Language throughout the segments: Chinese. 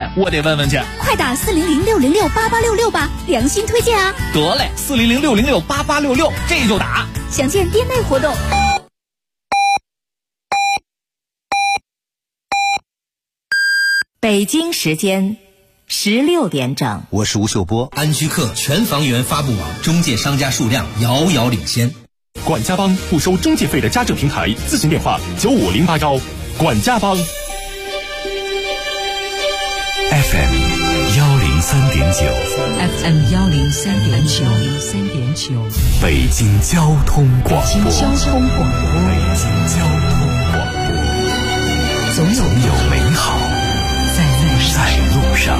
我得问问去。 快打400-606-8866吧，良心推荐啊！ 得嘞，400-606-8866，这就打。 详见店内活动。 北京时间16点整， 我是吴秀波。 安居客全房源发布网，中介商家数量遥遥领先。 管家帮不收中介费的家政平台，咨询电话9508管家帮。 FM 103.9， 北京交通广播， 总有美好在路上。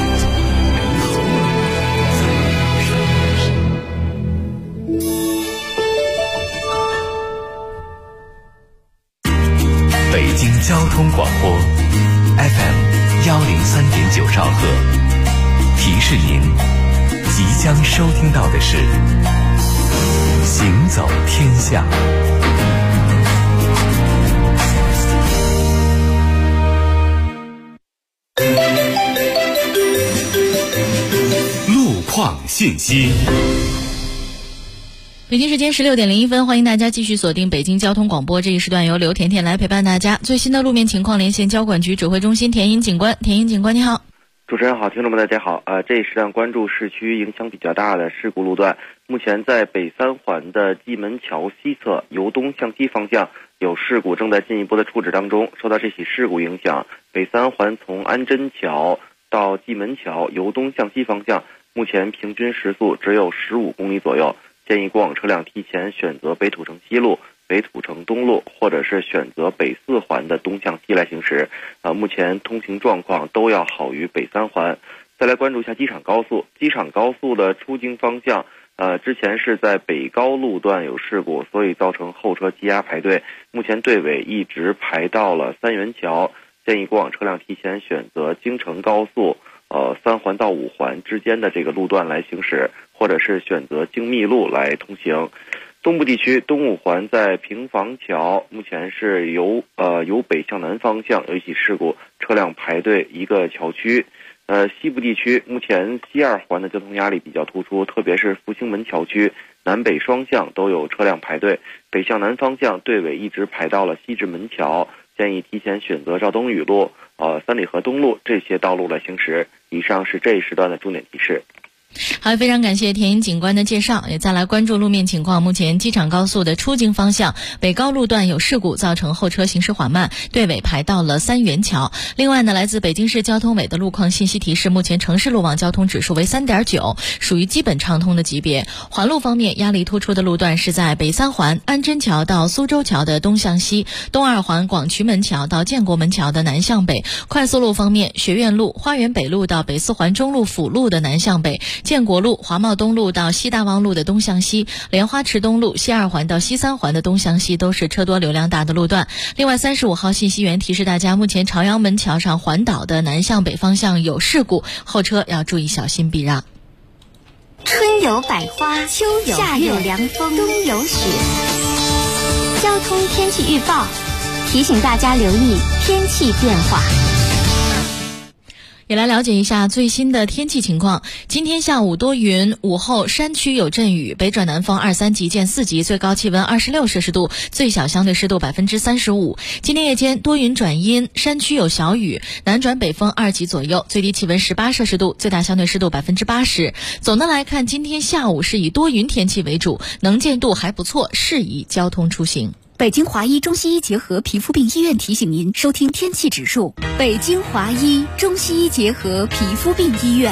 北京交通广播 FM 103.9兆赫，提示您即将收听到的是行走天下。路况信息。 北京时间16点01分，欢迎大家继续锁定北京交通广播，这一时段由刘甜甜来陪伴大家。最新的路面情况连线交管局指挥中心田英警官。田英警官你好。 主持人好，听众们大家好。这一时段关注市区影响比较大的事故路段。目前在北三环的蓟门桥西侧由东向西方向有事故正在进一步的处置当中。受到这起事故影响，北三环从安贞桥到蓟门桥由东向西方向目前平均时速只有15公里左右，建议过往车辆提前选择北土城西路、北土城东路，或者是选择北四环的东向西来行驶。目前通行状况都要好于北三环。再来关注一下机场高速，机场高速的出京方向，之前是在北高路段有事故，所以造成后车积压排队，目前队尾一直排到了三元桥，建议过往车辆提前选择京承高速3环到5环之间的这个路段来行驶，或者是选择京密路来通行。东部地区东五环在平房桥，目前是由北向南方向有一起事故，车辆排队一个桥区。西部地区目前西二环的交通压力比较突出，特别是复兴门桥区南北双向都有车辆排队，北向南方向队尾一直排到了西直门桥，建议提前选择赵冬雨路、三里河东路这些道路来行驶。以上是这一时段的重点提示。 好，非常感谢田英警官的介绍。也再来关注路面情况。目前机场高速的出京方向北高路段有事故，造成后车行驶缓慢，队尾排到了三元桥。另外呢，来自北京市交通委的路况信息提示，目前城市路网交通指数为 3.9， 属于基本畅通的级别。环路方面，压力突出的路段是在北三环安贞桥到苏州桥的东向西，东二环广渠门桥到建国门桥的南向北。快速路方面，学院路、花园北路到北四环中路辅路的南向北，建国路、华贸东路到西大望路的东向西，莲花池东路西二环到西三环的东向西都是车多流量大的路段。另外35号信息源提示大家，目前朝阳门桥上环岛的南向北方向有事故，后车要注意小心避让。 春有百花，秋有夏有凉风，冬有雪。交通天气预报提醒大家留意天气变化。 也来了解一下最新的天气情况。今天下午多云，午后山区有阵雨，北转南风2、3级见4级，最高气温26摄氏度，最小相对湿度35%。今天夜间多云转阴，山区有小雨，南转北风2级左右，最低气温18摄氏度，最大相对湿度80%。总的来看，今天下午是以多云天气为主，能见度还不错，适宜交通出行。 北京华医中西医结合皮肤病医院提醒您收听天气指数。北京华医中西医结合皮肤病医院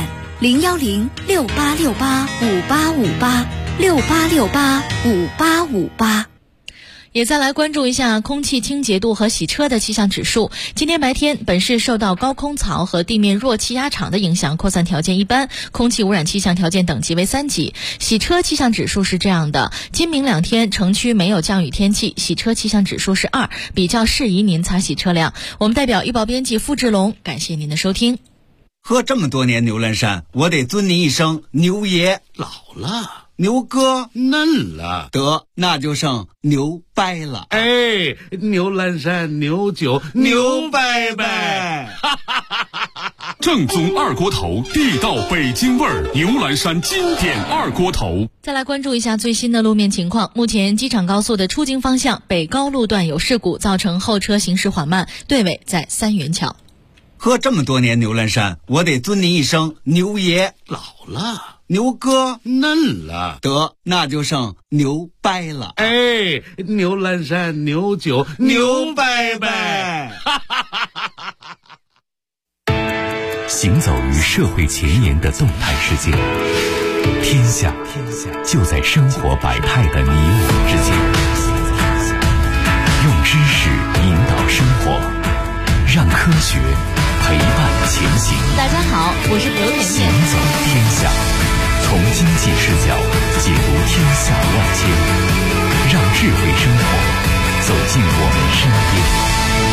，010-6868-5858，6868-5858。 也再来关注一下空气清洁度和洗车的气象指数。今天白天，本市受到高空槽和地面弱气压场的影响，扩散条件一般，空气污染气象条件等级为3级。洗车气象指数是这样的：今明2天城区没有降雨天气，洗车气象指数是2，比较适宜您擦洗车辆。我们代表预报编辑付志龙，感谢您的收听。 喝这么多年牛栏山，我得尊您一声牛爷。 老了， 牛哥嫩了， 得那就剩牛掰了。 哎，牛栏山牛酒牛掰掰， 正宗二锅头，地道北京味儿，牛栏山经典二锅头。 再来关注一下最新的路面情况。目前机场高速的出京方向北高路段有事故，造成后车行驶缓慢，队尾在三元桥。 喝这么多年牛栏山，我得尊您一声牛爷。 老了， 牛哥嫩了， 得那就剩牛掰了。 哎，牛栏山牛酒牛掰掰。 行走于社会前沿的动态世界，天下就在生活百态的你我之间。用知识引导生活，让科学陪伴前行。 大家好，我是刘甜甜。 行走天下，从经济视角解读天下万千，让智慧生活走进我们身边。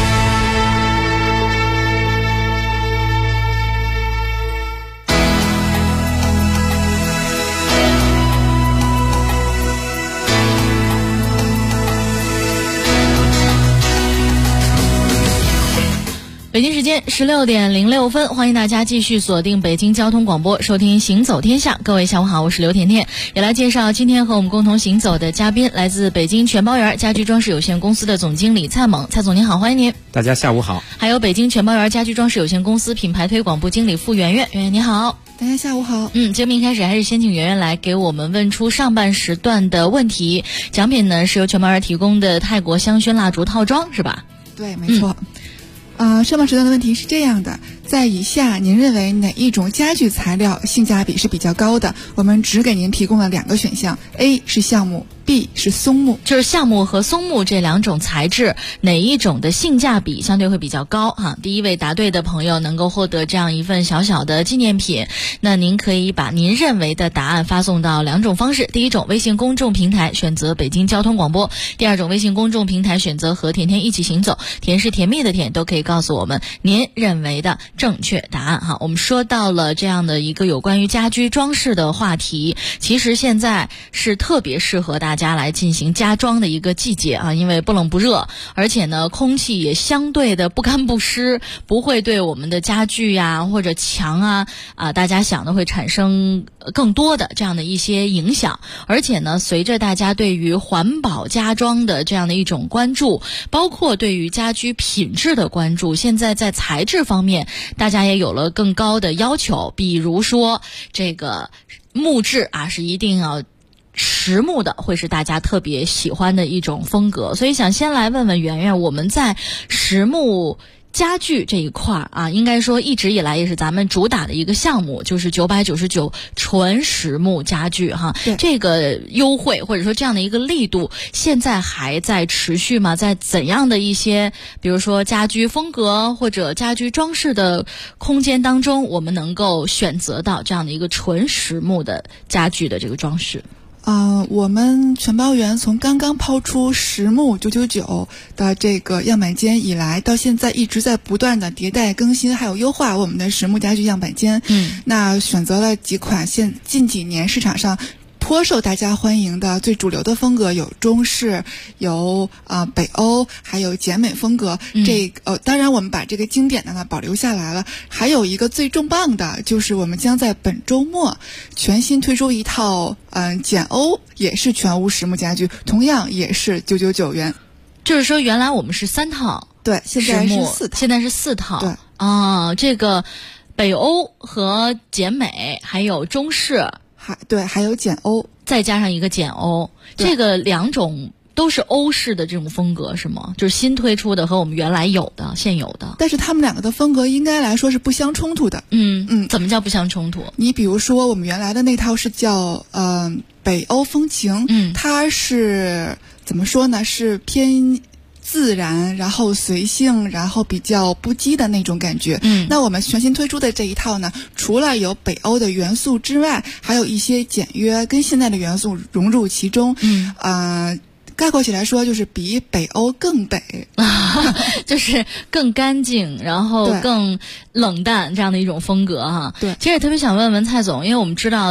北京时间16点06分，欢迎大家继续锁定北京交通广播，收听行走天下。各位下午好，我是刘甜甜，也来介绍今天和我们共同行走的嘉宾，来自北京全包园家居装饰有限公司的总经理蔡猛。蔡总您好，欢迎您。 大家下午好。 还有北京全包园家居装饰有限公司品牌推广部经理付圆圆，圆圆你好。 大家下午好。 节目一开始还是先请圆圆来给我们问出上半时段的问题。奖品呢是由全包园提供的泰国香薰蜡烛套装，是吧？ 对，没错。上半时段的问题是这样的，在以下您认为哪一种家具材料性价比是比较高的？我们只给您提供了2个选项， A 是橡木， B 是松木。 就是橡木和松木这2种材质，哪一种的性价比相对会比较高哈？第一位答对的朋友能够获得这样一份小小的纪念品。那您可以把您认为的答案发送到2种方式，第一种微信公众平台选择北京交通广播，第二种微信公众平台选择和甜甜一起行走，甜是甜蜜的甜，都可以告诉我们您认为的正确答案哈。我们说到了这样的一个有关于家居装饰的话题，其实现在是特别适合大家来进行家装的一个季节啊，因为不冷不热，而且呢空气也相对的不干不湿，不会对我们的家具呀或者墙大家想的会产生更多的这样的一些影响。而且呢随着大家对于环保家装的这样的一种关注，包括对于家居品质的关注，现在在材质方面大家也有了更高的要求，比如说这个木质是一定要实木的，会是大家特别喜欢的一种风格。所以想先来问问圆圆，我们在实木家具这一块应该说一直以来也是咱们主打的一个项目，就是999纯实木家具哈。这个优惠或者说这样的一个力度现在还在持续吗？在怎样的一些比如说家居风格或者家居装饰的空间当中，我们能够选择到这样的一个纯实木的家具的这个装饰？ 我们全包园从刚刚抛出实木999的这个样板间以来，到现在一直在不断的迭代更新，还有优化我们的实木家具样板间。那选择了几款近几年市场上颇受大家欢迎的最主流的风格，有中式，有北欧，还有简美风格。当然我们把这个经典的呢保留下来了。还有一个最重磅的，就是我们将在本周末全新推出一套简欧，也是全屋实木家具，同样也是999元。 就是说原来我们是3套， 对，现在是4套， 现在是4套。 对这个北欧和简美还有中式， 还有简欧， 再加上一个简欧，这个2种都是欧式的这种风格是吗？就是新推出的和我们原来有的现有的。 但是他们2个的风格应该来说是不相冲突的。 怎么叫不相冲突？ 你比如说我们原来的那套是叫北欧风情，它是怎么说呢？是偏自然，然后随性，然后比较不羁的那种感觉。那我们全新推出的这一套呢，除了有北欧的元素之外，还有一些简约跟现代的元素融入其中。概括起来说，就是比北欧更北， 就是更干净，然后更冷淡这样的一种风格哈。 对， 其实也特别想问问蔡总，因为我们知道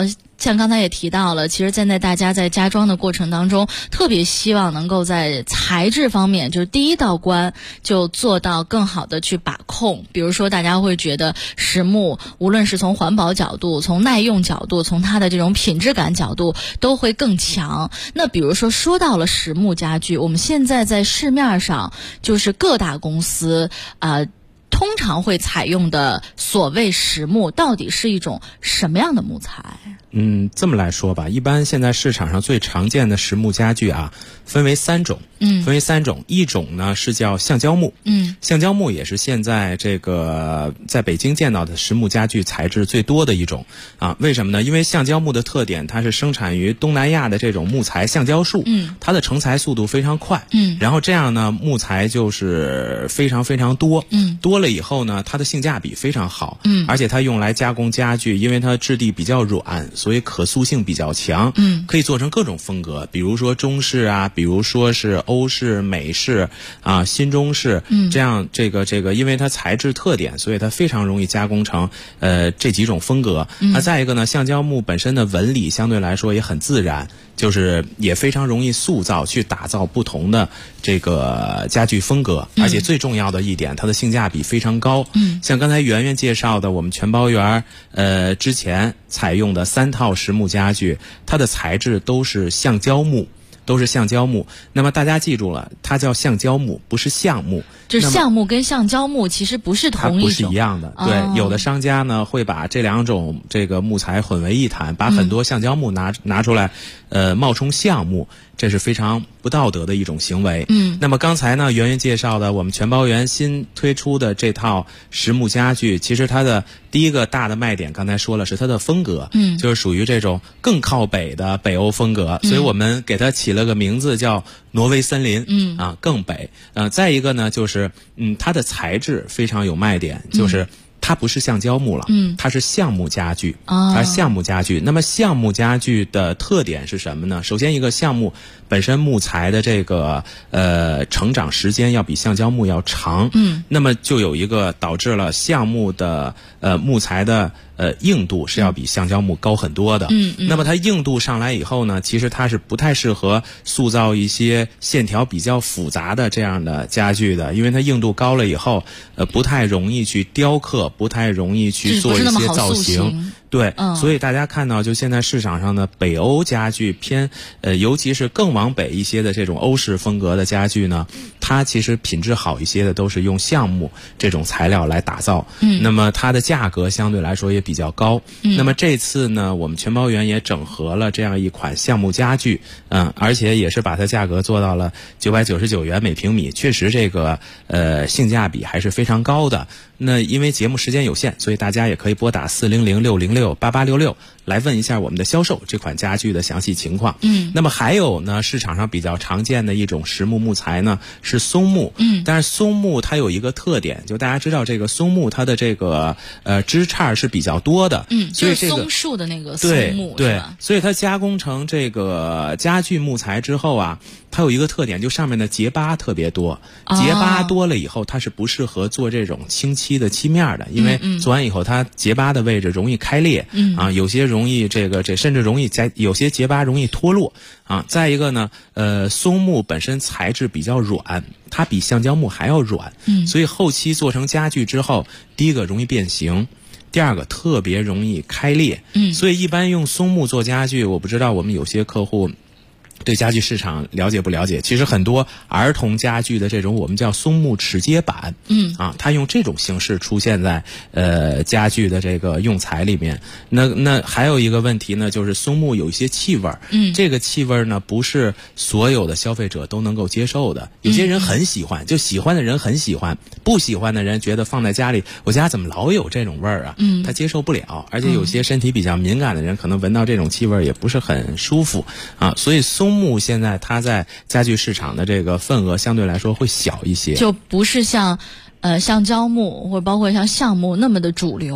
像刚才也提到了，其实现在大家在家装的过程当中，特别希望能够在材质方面，就是第一道关就做到更好的去把控。比如说大家会觉得实木无论是从环保角度、从耐用角度、从它的这种品质感角度都会更强。那比如说到了实木家具，我们现在在市面上就是各大公司通常会采用的所谓实木到底是一种什么样的木材？ 这么来说吧，一般现在市场上最常见的实木家具分为3种。一种呢是叫橡胶木。橡胶木也是现在这个在北京见到的实木家具材质最多的一种为什么呢？因为橡胶木的特点，它是生产于东南亚的这种木材橡胶树，它的成材速度非常快，然后这样呢木材就是非常非常多，多了以后呢，它的性价比非常好，而且它用来加工家具，因为它质地比较软，所以可塑性比较强，可以做成各种风格，比如说中式比如说是欧式、美式新中式，这样这个因为它材质特点，所以它非常容易加工成这几种风格。再一个呢，橡胶木本身的纹理相对来说也很自然，就是也非常容易塑造去打造不同的这个家具风格，而且最重要的一点，它的性价比非常高。像刚才圆圆介绍的，我们全包园之前采用的3套实木家具，它的材质都是橡胶木。那么大家记住了，它叫橡胶木，不是橡木。 就是橡木跟橡胶木其实不是同一种， 它不是一样的。对，有的商家呢会把这2种这个木材混为一谈，把很多橡胶木拿出来，冒充橡木，这是非常不道德的一种行为。那么刚才呢，圆圆介绍的我们全包园新推出的这套实木家具，其实它的第一个大的卖点，刚才说了是它的风格，就是属于这种更靠北的北欧风格，所以我们给它起了个名字叫挪威森林，更北。再一个呢，就是它的材质非常有卖点，就是它不是橡胶木了，它是橡木家具，它是橡木家具。那么橡木家具的特点是什么呢？首先一个，橡木本身木材的这个成长时间要比橡胶木要长，那么就有一个导致了橡木的木材的硬度是要比橡胶木高很多的。那么它硬度上来以后呢，其实它是不太适合塑造一些线条比较复杂的这样的家具的，因为它硬度高了以后，不太容易去雕刻，不太容易去做一些造型。对，所以大家看到就现在市场上的北欧家具偏尤其是更往北一些的这种欧式风格的家具呢，它其实品质好一些的都是用橡木这种材料来打造，那么它的价格相对来说也比较高。那么这次呢，我们全包园也整合了这样一款橡木家具，而且也是把它价格做到了999元每平米，确实这个性价比还是非常高的。那因为节目时间有限，所以大家也可以拨打400-606-8866来问一下我们的销售这款家具的详细情况。那么还有呢，市场上比较常见的一种实木木材呢是松木。但是松木它有一个特点，就大家知道这个松木它的这个枝杈是比较多的，所以这个就是松树的那个松木， 对，所以它加工成这个家具木材之后它有一个特点，就上面的结疤特别多，结疤多了以后，它是不适合做这种清漆的漆面的，因为做完以后它结疤的位置容易开裂，有些容易甚至容易有些结疤容易脱落再一个呢，松木本身材质比较软，它比橡胶木还要软，所以后期做成家具之后，第一个容易变形。第二个特别容易开裂，所以一般用松木做家具，我不知道我们有些客户对家具市场了解不了解？其实很多儿童家具的这种我们叫松木齿接板，它用这种形式出现在家具的这个用材里面。那还有一个问题呢，就是松木有一些气味，这个气味呢不是所有的消费者都能够接受的。有些人很喜欢，就喜欢的人很喜欢，不喜欢的人觉得放在家里，我家怎么老有这种味儿他接受不了。而且有些身体比较敏感的人，可能闻到这种气味也不是很舒服所以松木现在它在家具市场的这个份额相对来说会小一些， 就不是像橡胶木或者包括像橡木那么的主流。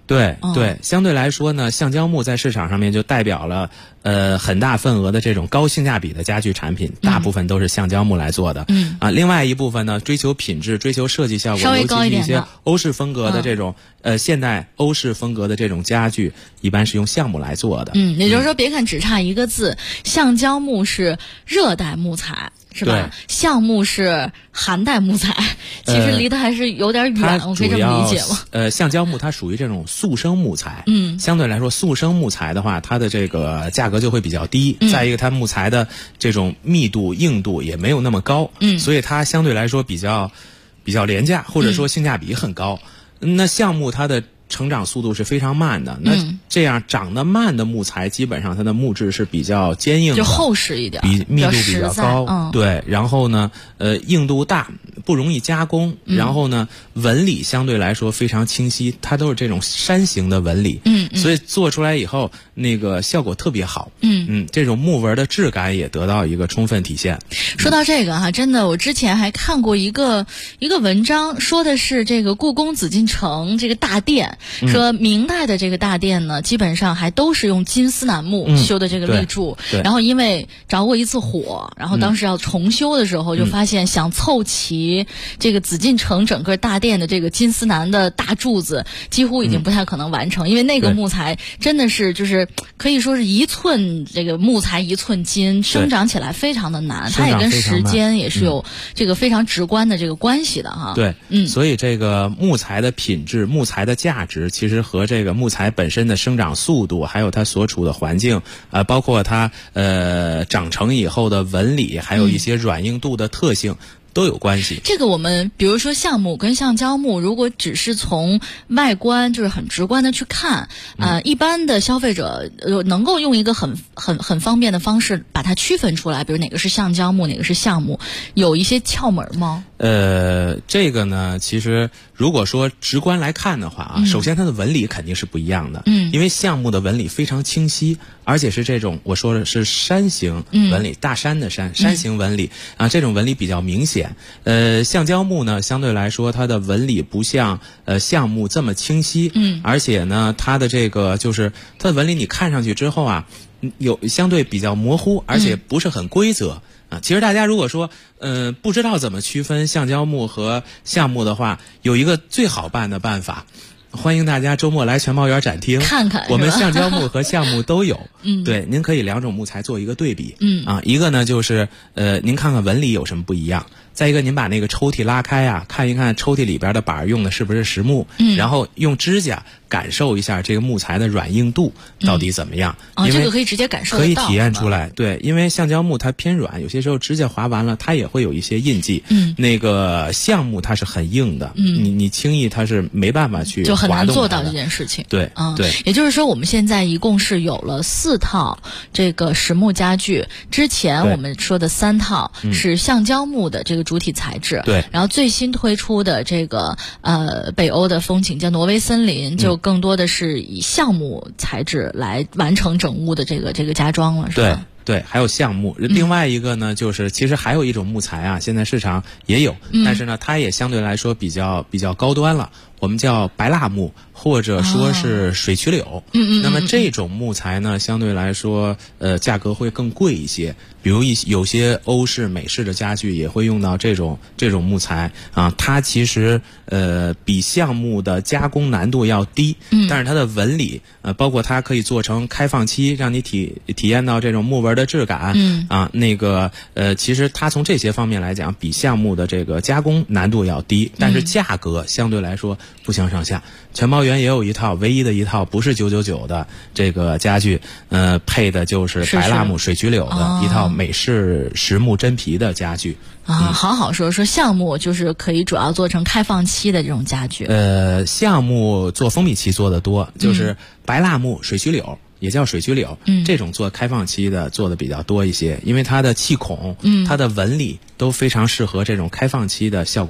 对对，相对来说呢，橡胶木在市场上面就代表了很大份额的这种高性价比的家具产品，大部分都是橡胶木来做的。另外一部分呢，追求品质、追求设计效果， 稍微高一点的， 尤其是一些欧式风格的这种现代欧式风格的这种家具，一般是用橡木来做的。 也就是说，别看只差一个字，橡胶木是热带木材。是吧？橡木是寒带木材，其实离得还是有点远，我可以这么理解吗？ 橡胶木它属于这种速生木材，相对来说，速生木材的话，它的这个价格就会比较低。再一个，它木材的这种密度、硬度也没有那么高，所以它相对来说比较廉价，或者说性价比很高。那橡木它的成长速度是非常慢的，那这样长得慢的木材，基本上它的木质是比较坚硬的， 就厚实一点， 密度比较高，对，然后呢，硬度大，不容易加工，然后呢，纹理相对来说非常清晰，它都是这种山形的纹理，所以做出来以后那个效果特别好，这种木纹的质感也得到一个充分体现。 说到这个哈，真的，我之前还看过一个文章，说的是这个故宫紫禁城这个大殿。说明代的这个大殿呢，基本上还都是用金丝楠木修的这个立柱，然后因为着过一次火，然后当时要重修的时候，就发现想凑齐这个紫禁城整个大殿的这个金丝楠的大柱子，几乎已经不太可能完成，因为那个木材真的是就是可以说是一寸这个木材一寸金，生长起来非常的难，它也跟时间也是有这个非常直观的这个关系的哈。 对，所以这个木材的品质、木材的价值，其实和这个木材本身的生长速度，还有它所处的环境，包括它长成以后的纹理，还有一些软硬度的特性。都有关系。 这个我们比如说橡木跟橡胶木，如果只是从外观就是很直观的去看，一般的消费者能够用一个很方便的方式把它区分出来，比如哪个是橡胶木，哪个是橡木，有一些窍门吗？ 这个呢，其实如果说直观来看的话啊，首先它的纹理肯定是不一样的，因为橡木的纹理非常清晰，而且是这种我说的是山形纹理，大山的山形纹理啊，这种纹理比较明显。橡胶木呢，相对来说它的纹理不像橡木这么清晰，而且呢，它的这个就是它的纹理你看上去之后啊，有相对比较模糊，而且不是很规则。其实大家如果说不知道怎么区分橡胶木和橡木的话，有一个最好办的办法，欢迎大家周末来全茂园展厅看看， 我们橡胶木和橡木都有。对，您可以两种木材做一个对比。一个呢就是您看看纹理有什么不一样。再一个，您把那个抽屉拉开啊，看一看抽屉里边的板用的是不是实木，然后用指甲感受一下这个木材的软硬度到底怎么样。 这个可以直接感受得到， 可以体验出来。对，因为橡胶木它偏软，有些时候指甲划完了，它也会有一些印记。那个橡木它是很硬的，你轻易它是没办法去就很难做到这件事情。 对，对。 也就是说，我们现在一共是有了4套这个实木家具，之前我们说的3套是橡胶木的这个主体材质， 对， 然后最新推出的这个北欧的风情叫挪威森林，就更多的是以橡木材质来完成整屋的这个家装了，是吧？ 对，还有橡木。另外一个呢，就是其实还有一种木材啊，现在市场也有，但是呢，它也相对来说比较高端了。我们叫白蜡木，或者说是水曲柳。那么这种木材呢，相对来说，价格会更贵一些。比如有些欧式、美式的家具也会用到这种木材啊。它其实比橡木的加工难度要低，但是它的纹理包括它可以做成开放漆，让你体验到这种木纹的质感。那个其实它从这些方面来讲，比橡木的这个加工难度要低，但是价格相对来说不相上下。全茂园也有一套，唯一的一套不是999的这个家具，配的就是白蜡木水曲柳的一套美式实木真皮的家具。 好说橡木就是可以主要做成开放漆的这种家具。 橡木做封闭漆做的多，就是白蜡木水曲柳。也叫水曲柳，这种做开放漆的做的比较多一些，因为它的气孔，它的纹理都非常适合这种开放漆的效果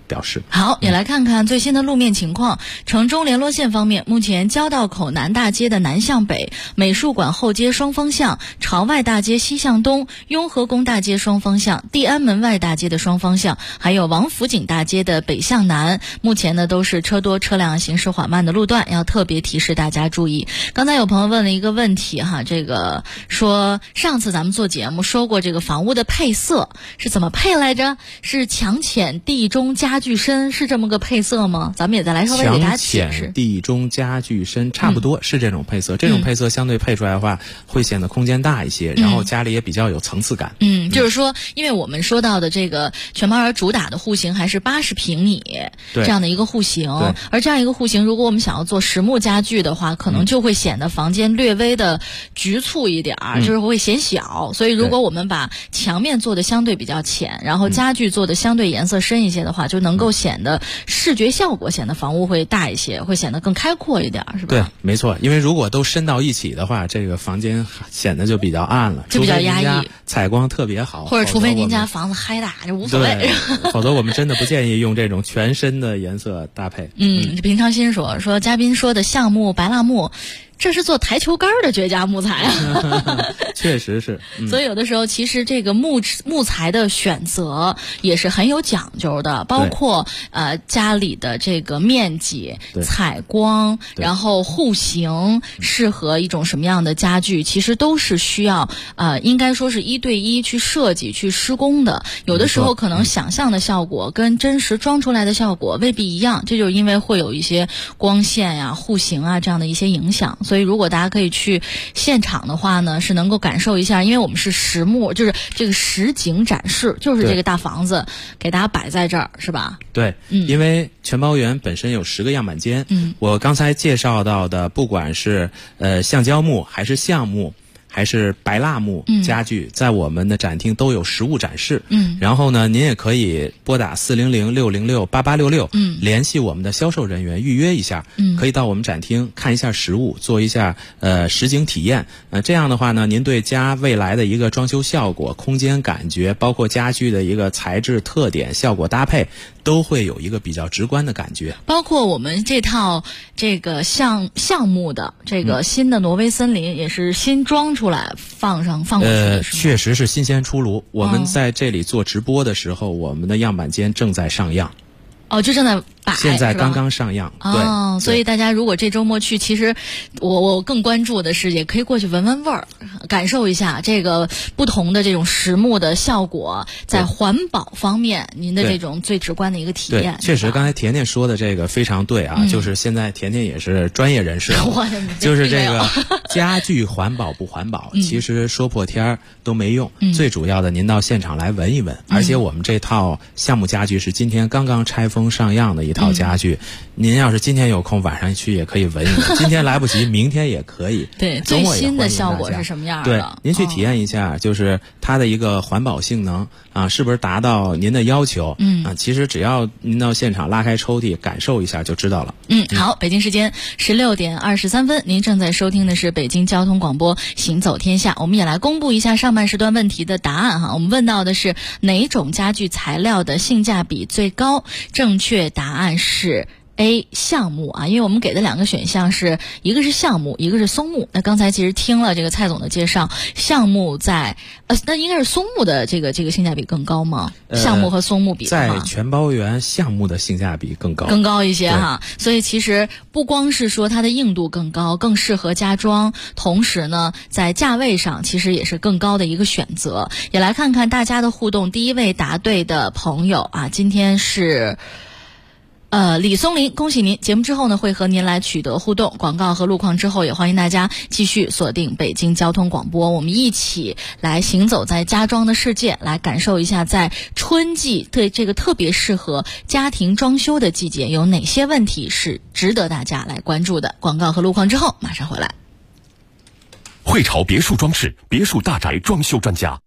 表示。 好，也来看看最新的路面情况。城中联络线方面，目前交道口南大街的南向北、美术馆后街双方向、朝外大街西向东、雍和宫大街双方向、地安门外大街的双方向，还有王府井大街的北向南，目前呢都是车多车辆行驶缓慢的路段，要特别提示大家注意。刚才有朋友问了一个问题哈，这个说上次咱们做节目说过这个房屋的配色是怎么配来着？是墙浅地中家具深，是这么个配色吗？咱们也再来稍微给大家解释。 墙浅地中家具深，差不多是这种配色。这种配色相对配出来的话，会显得空间大一些，然后家里也比较有层次感。 就是说，因为我们说到的这个全包园主打的户型还是80平米这样的一个户型，而这样一个户型，如果我们想要做实木家具的话，可能就会显得房间略微的局促一点，就是会显小。所以如果我们把墙面做的相对比较浅，然后家具做的相对颜色深一些的话，就能够显得视觉效果显得房屋会大一些，会显得更开阔一点，是吧？ 对，没错。因为如果都深到一起的话，这个房间显得就比较暗了， 就比较压抑， 采光特别好， 或者除非您家房子嗨大就无所谓， 否则我们真的不建议用这种全深的颜色搭配。 平常心说嘉宾说的橡木、白蜡木，这是做台球杆的绝佳木材啊。 确实是。 所以有的时候其实这个木材的选择也是很有讲究的，包括家里的这个面积、采光，然后户型适合一种什么样的家具，其实都是需要应该说是1对1去设计去施工的。有的时候可能想象的效果跟真实装出来的效果未必一样，这就是因为会有一些光线呀、户型啊这样的一些影响。所以如果大家可以去现场的话呢，是能够感受一下，因为我们是实木，就是这个实景展示，就是这个大房子给大家摆在这儿，是吧？ 对，因为全包园本身有10个样板间，我刚才介绍到的，不管是橡胶木还是橡木还是白蜡木家具，在我们的展厅都有实物展示。然后呢，您也可以拨打400-606-8866，联系我们的销售人员预约一下，可以到我们展厅看一下实物，做一下实景体验。这样的话呢，您对家未来的一个装修效果、空间感觉，包括家具的一个材质特点、效果搭配，都会有一个比较直观的感觉。 包括我们这套这个橡木的这个新的挪威森林，也是新装出来放过去的， 确实是新鲜出炉。我们在这里做直播的时候，我们的样板间正在上样。 就正在摆， 现在刚刚上样。对， 所以大家如果这周末去，其实我更关注的是，也可以过去闻闻味儿，感受一下这个不同的这种实木的效果，在环保方面您的这种最直观的一个体验。 确实，刚才甜甜说的这个非常对啊，就是现在甜甜也是专业人士，就是这个家具环保不环保，其实说破天儿都没用。最主要的，您到现场来闻一闻。而且我们这套橡木家具是今天刚刚拆封上样的一套家具，您要是今天有空，晚上去也可以闻一闻。今天来不及，明天也可以。 对，最新的效果是什么样的？ 对，您去体验一下，就是它的一个环保性能啊，是不是达到您的要求？其实只要您到现场拉开抽屉感受一下就知道了。 好，北京时间16点23分，您正在收听的是北京交通广播《行走天下》。我们也来公布一下上半时段问题的答案哈。我们问到的是哪种家具材料的性价比最高？正确答案是A 橡木啊，因为我们给的2个选项是一个是橡木，一个是松木。那刚才其实听了这个蔡总的介绍，橡木在那应该是松木的这个性价比更高吗？橡木和松木比在全包园橡木的性价比更高一些哈。所以其实不光是说它的硬度更高，更适合家装，同时呢在价位上其实也是更高的一个选择。也来看看大家的互动，第一位答对的朋友啊，今天是李松林，恭喜您！节目之后呢，会和您来取得互动。广告和路况之后，也欢迎大家继续锁定北京交通广播，我们一起来行走在家装的世界，来感受一下在春季对这个特别适合家庭装修的季节，有哪些问题是值得大家来关注的。广告和路况之后，马上回来。 汇潮别墅装饰，别墅大宅装修专家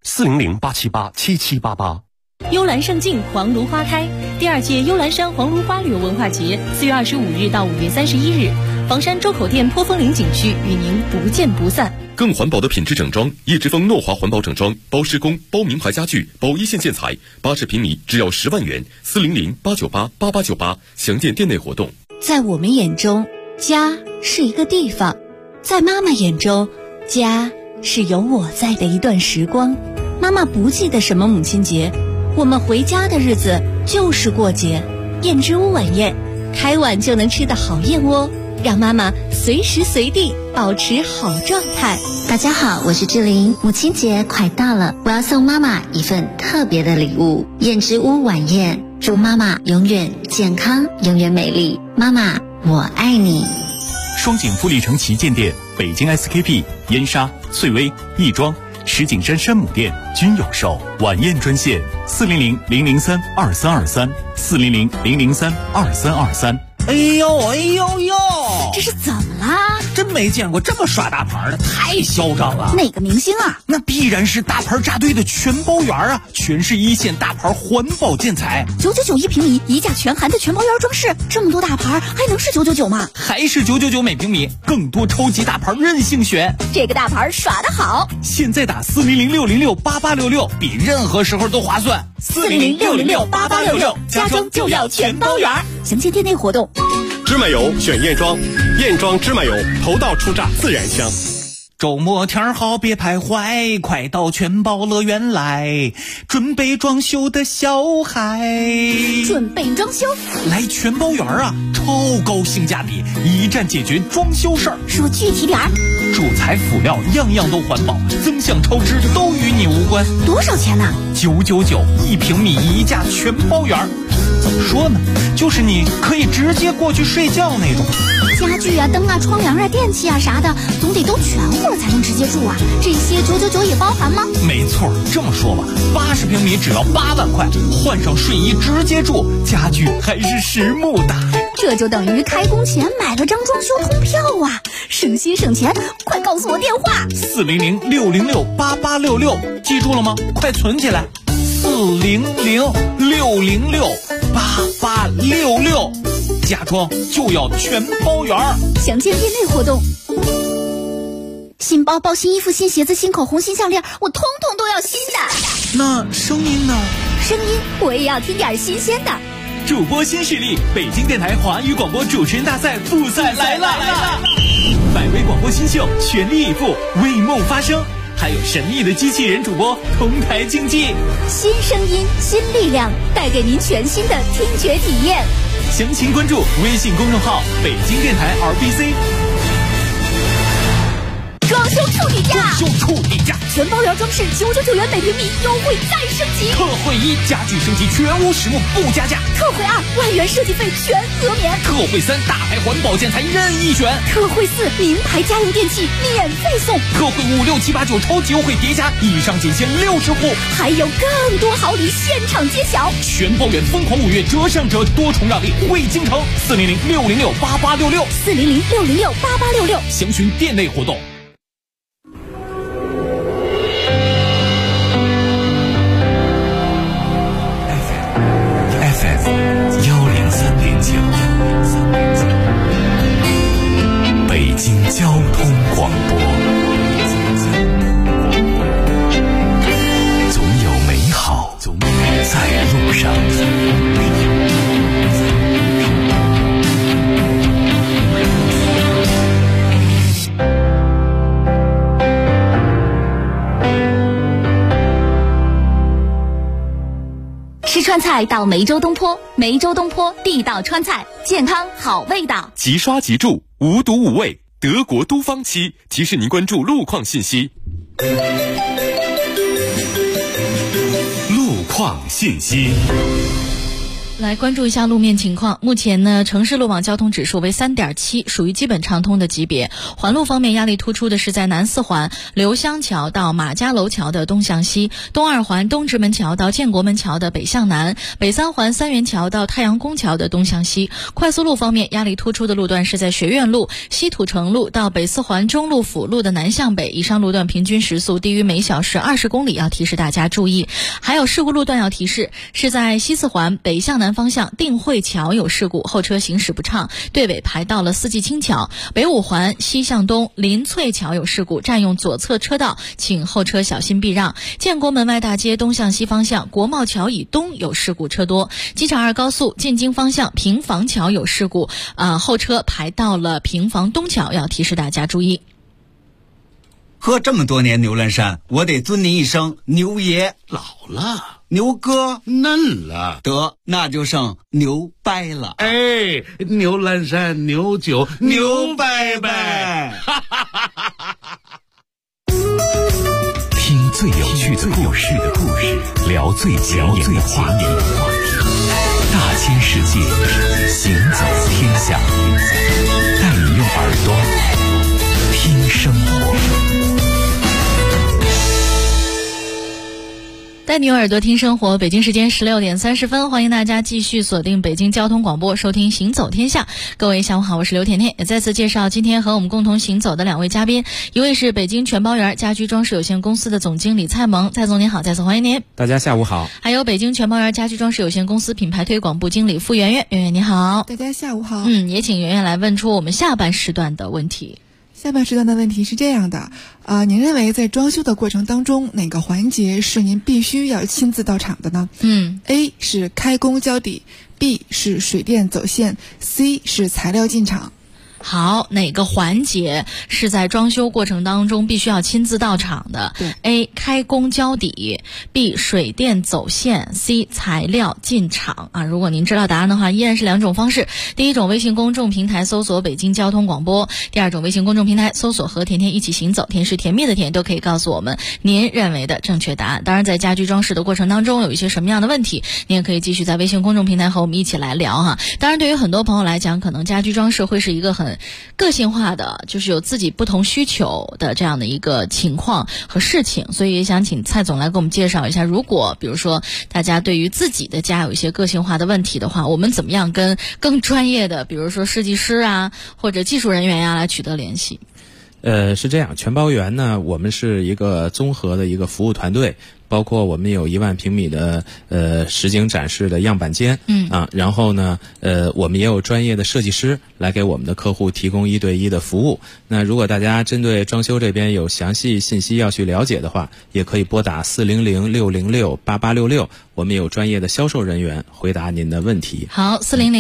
，400-878-7788。 幽兰胜境，黄芦花开。第2届幽兰山黄芦花旅游文化节4月25日到5月31日， 房山周口店坡峰岭景区与您不见不散。 更环保的品质整装，叶之峰诺华环保整装，包施工、包名牌家具、包一线建材，80平米只要10万元，400-898-8898，详见店内活动。 在我们眼中，家是一个地方；在妈妈眼中，家是有我在的一段时光。妈妈不记得什么母亲节，我们回家的日子就是过节。燕之屋晚宴，开碗就能吃的好燕窝，让妈妈随时随地保持好状态。 大家好，我是志玲。母亲节快到了，我要送妈妈一份特别的礼物——燕之屋晚宴，祝妈妈永远健康，永远美丽。妈妈，我爱你。 双井富力城旗舰店、北京 SKP、燕莎、翠微、亦庄、石景山山姆店均有售。晚宴专线：400-003-2323，400-003-2323。 哎呦哎呦呦！ 这是怎么啦？ 真没见过这么耍大牌的，太嚣张了！ 哪个明星啊？ 那必然是大牌扎堆的全包园啊！全是一线大牌环保建材 ，999一平米，一价全含的全包园装饰，这么多大牌还能是999吗？ 还是999每平米，更多超级大牌任性选。 这个大牌耍得好！ 现在打400-606-8866，比任何时候都划算。 400-606-8866，家装就要全包园。详见店内活动。 芝麻油选燕庄，燕庄芝麻油头道出榨自然香。 周末天好别徘徊，快到全包乐园来，准备装修的小孩。 准备装修？ 来全包园啊，超高性价比，一站解决装修事儿。 说具体点儿。 主材辅料样样都环保，增项超支都与你无关。 多少钱呢 ？999一平米，一价全包园。怎么说呢？就是你可以直接过去睡觉那种。 家具啊、灯啊、窗帘啊、电器啊啥的，总得都全乎了才能直接住啊。这些999也包含吗？ 没错，这么说吧，80平米只要8万块，换上睡衣直接住，家具还是实木的。 这就等于开工前买了张装修通票啊！省心省钱，快告诉我电话 ：400-606-8866，记住了吗？快存起来，400-606-8866，家装就要全包圆。 详见店内活动。新包包、新衣服、新鞋子、新口红、新项链，我通通都要新的。 那声音呢？ 声音我也要听点新鲜的。 主播新势力，北京电台华语广播主持人大赛复赛来了！100位广播新秀全力以赴，为梦发声。还有神秘的机器人主播同台竞技， 新声音新力量，带给您全新的听觉体验。 详情关注微信公众号北京电台 RBC。 装修处底价， 装修处底价， 全包园装饰999元每平米，优惠再升级。 特惠1，家具升级全屋实木不加价。 特惠2，万元设计费全额免。 特惠3，大牌环保建材任意选。 特惠4，名牌家用电器免费送。 特惠5、6、7、8、9超级优惠叠加，以上仅限60户， 还有更多好礼现场揭晓。 全包园疯狂5月折上折，多重让利惠京城。400-606-8866，400-606-8866，详询店内活动。 北京交通广播，总有美好在路上。 吃川菜到梅州东坡，梅州东坡地道川菜，健康好味道。 即刷即住，无毒无味，德国都方漆提示您关注路况信息。 路况信息。 来关注一下路面情况。目前呢，城市路网交通指数为3.7，属于基本畅通的级别。环路方面，压力突出的是在南四环刘香桥到马家楼桥的东向西，东二环东直门桥到建国门桥的北向南，北三环三元桥到太阳宫桥的东向西。快速路方面，压力突出的路段是在学院路、西土城路到北四环中路辅路的南向北，以上路段平均时速低于每小时20公里，要提示大家注意。还有事故路段要提示，是在西四环北向南南方向定慧桥有事故，后车行驶不畅，队尾排到了四季青桥。北五环西向东林翠桥有事故，占用左侧车道，请后车小心避让。建国门外大街东向西方向国贸桥以东有事故，车多。机场2高速进京方向平房桥有事故，后车排到了平房东桥，要提示大家注意。 喝这么多年牛栏山，我得尊您一声牛爷。 老了， 牛哥嫩了， 得那就剩牛掰了。 哎，牛栏山牛酒牛掰掰。 听最有趣的故事，聊最前沿的话题，大千世界，行走天下，带你用耳朵听生活。 带你用耳朵听生活，北京时间16点30分，欢迎大家继续锁定北京交通广播，收听行走天下。各位下午好，我是刘甜甜，也再次介绍今天和我们共同行走的2位嘉宾，一位是北京全包园家居装饰有限公司的总经理蔡萌，蔡总您好，再次欢迎您。 大家下午好。 还有北京全包园家居装饰有限公司品牌推广部经理傅圆圆，圆圆你好。 大家下午好。 也请圆圆来问出我们下半时段的问题。 下半时段的问题是这样的，您认为在装修的过程当中，哪个环节是您必须要亲自到场的呢？A 是开工交底， B 是水电走线， C 是材料进场。 好，哪个环节是在装修过程当中必须要亲自到场的？ A 开工交底， B 水电走线， C 材料进场如果您知道答案的话，依然是2种方式。第一种，微信公众平台搜索北京交通广播；第二种，微信公众平台搜索和甜甜一起行走，甜是甜蜜的甜，都可以告诉我们您认为的正确答案。当然在家居装饰的过程当中有一些什么样的问题，您也可以继续在微信公众平台和我们一起来聊哈。当然对于很多朋友来讲，可能家居装饰会是一个很个性化的，就是有自己不同需求的这样的一个情况和事情，所以也想请蔡总来给我们介绍一下，如果比如说大家对于自己的家有一些个性化的问题的话，我们怎么样跟更专业的比如说设计师或者技术人员来取得联系？ 是这样，全包园呢，我们是一个综合的一个服务团队，包括我们有1万平米的实景展示的样板间，然后呢我们也有专业的设计师来给我们的客户提供1对1的服务。那如果大家针对装修这边有详细信息要去了解的话，也可以拨打400-606-8866，我们有专业的销售人员回答您的问题。 好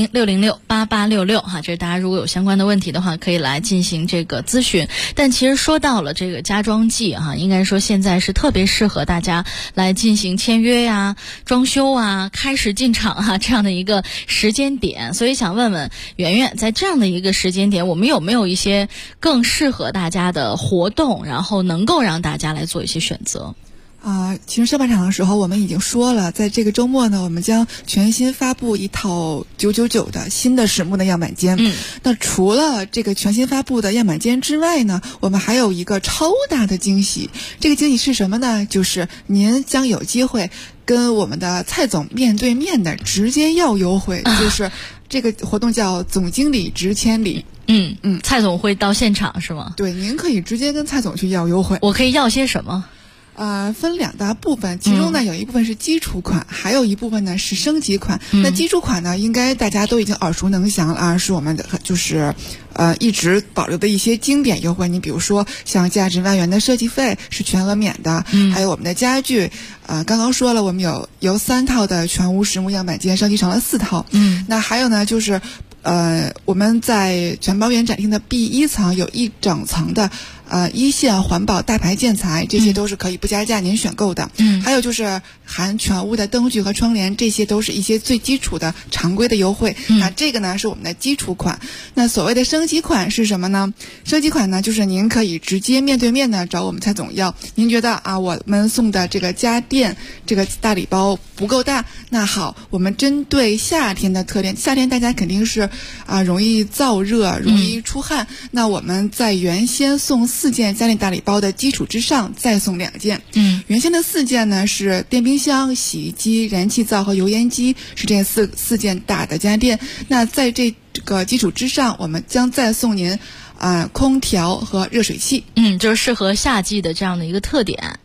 ，400-606-8866这是大家如果有相关的问题的话，可以来进行这个咨询。但其实说到了这个家装季应该说现在是特别适合大家来进行签约装修开始进场这样的一个时间点，所以想问问圆圆，在这样的一个时间点，我们有没有一些更适合大家的活动，然后能够让大家来做一些选择？ 其实上半场的时候我们已经说了，在这个周末呢，我们将全新发布一套999的新的实木的样板间。那除了这个全新发布的样板间之外呢，我们还有一个超大的惊喜。这个惊喜是什么呢？就是您将有机会跟我们的蔡总面对面的直接要优惠，就是这个活动叫总经理值千里。 蔡总会到现场是吗？ 对，您可以直接跟蔡总去要优惠。 我可以要些什么？ 分2大部分，其中呢有一部分是基础款，还有一部分呢是升级款。那基础款呢，应该大家都已经耳熟能详了是我们的就是一直保留的一些经典优惠。你比如说像价值万元的设计费是全额免的，还有我们的家具，刚刚说了，我们由3套的全屋实木样板间升级成了4套。那还有呢就是我们在全包园展厅的 B1 层有一整层的一线环保大牌建材，这些都是可以不加价您选购的。还有就是含全屋的灯具和窗帘，这些都是一些最基础的常规的优惠。那这个呢是我们的基础款。那所谓的升级款是什么呢？升级款呢就是您可以直接面对面的找我们蔡总要，您觉得我们送的这个家电这个大礼包不够大，那好，我们针对夏天的特点，夏天大家肯定是容易燥热，容易出汗，那我们在原先送4件家电大礼包的基础之上再送2件。原先的4件呢是电冰箱、洗衣机、燃气灶和油烟机，是这四件大的家电。那在这个基础之上，我们将再送您空调和热水器。 就是适合夏季的这样的一个特点。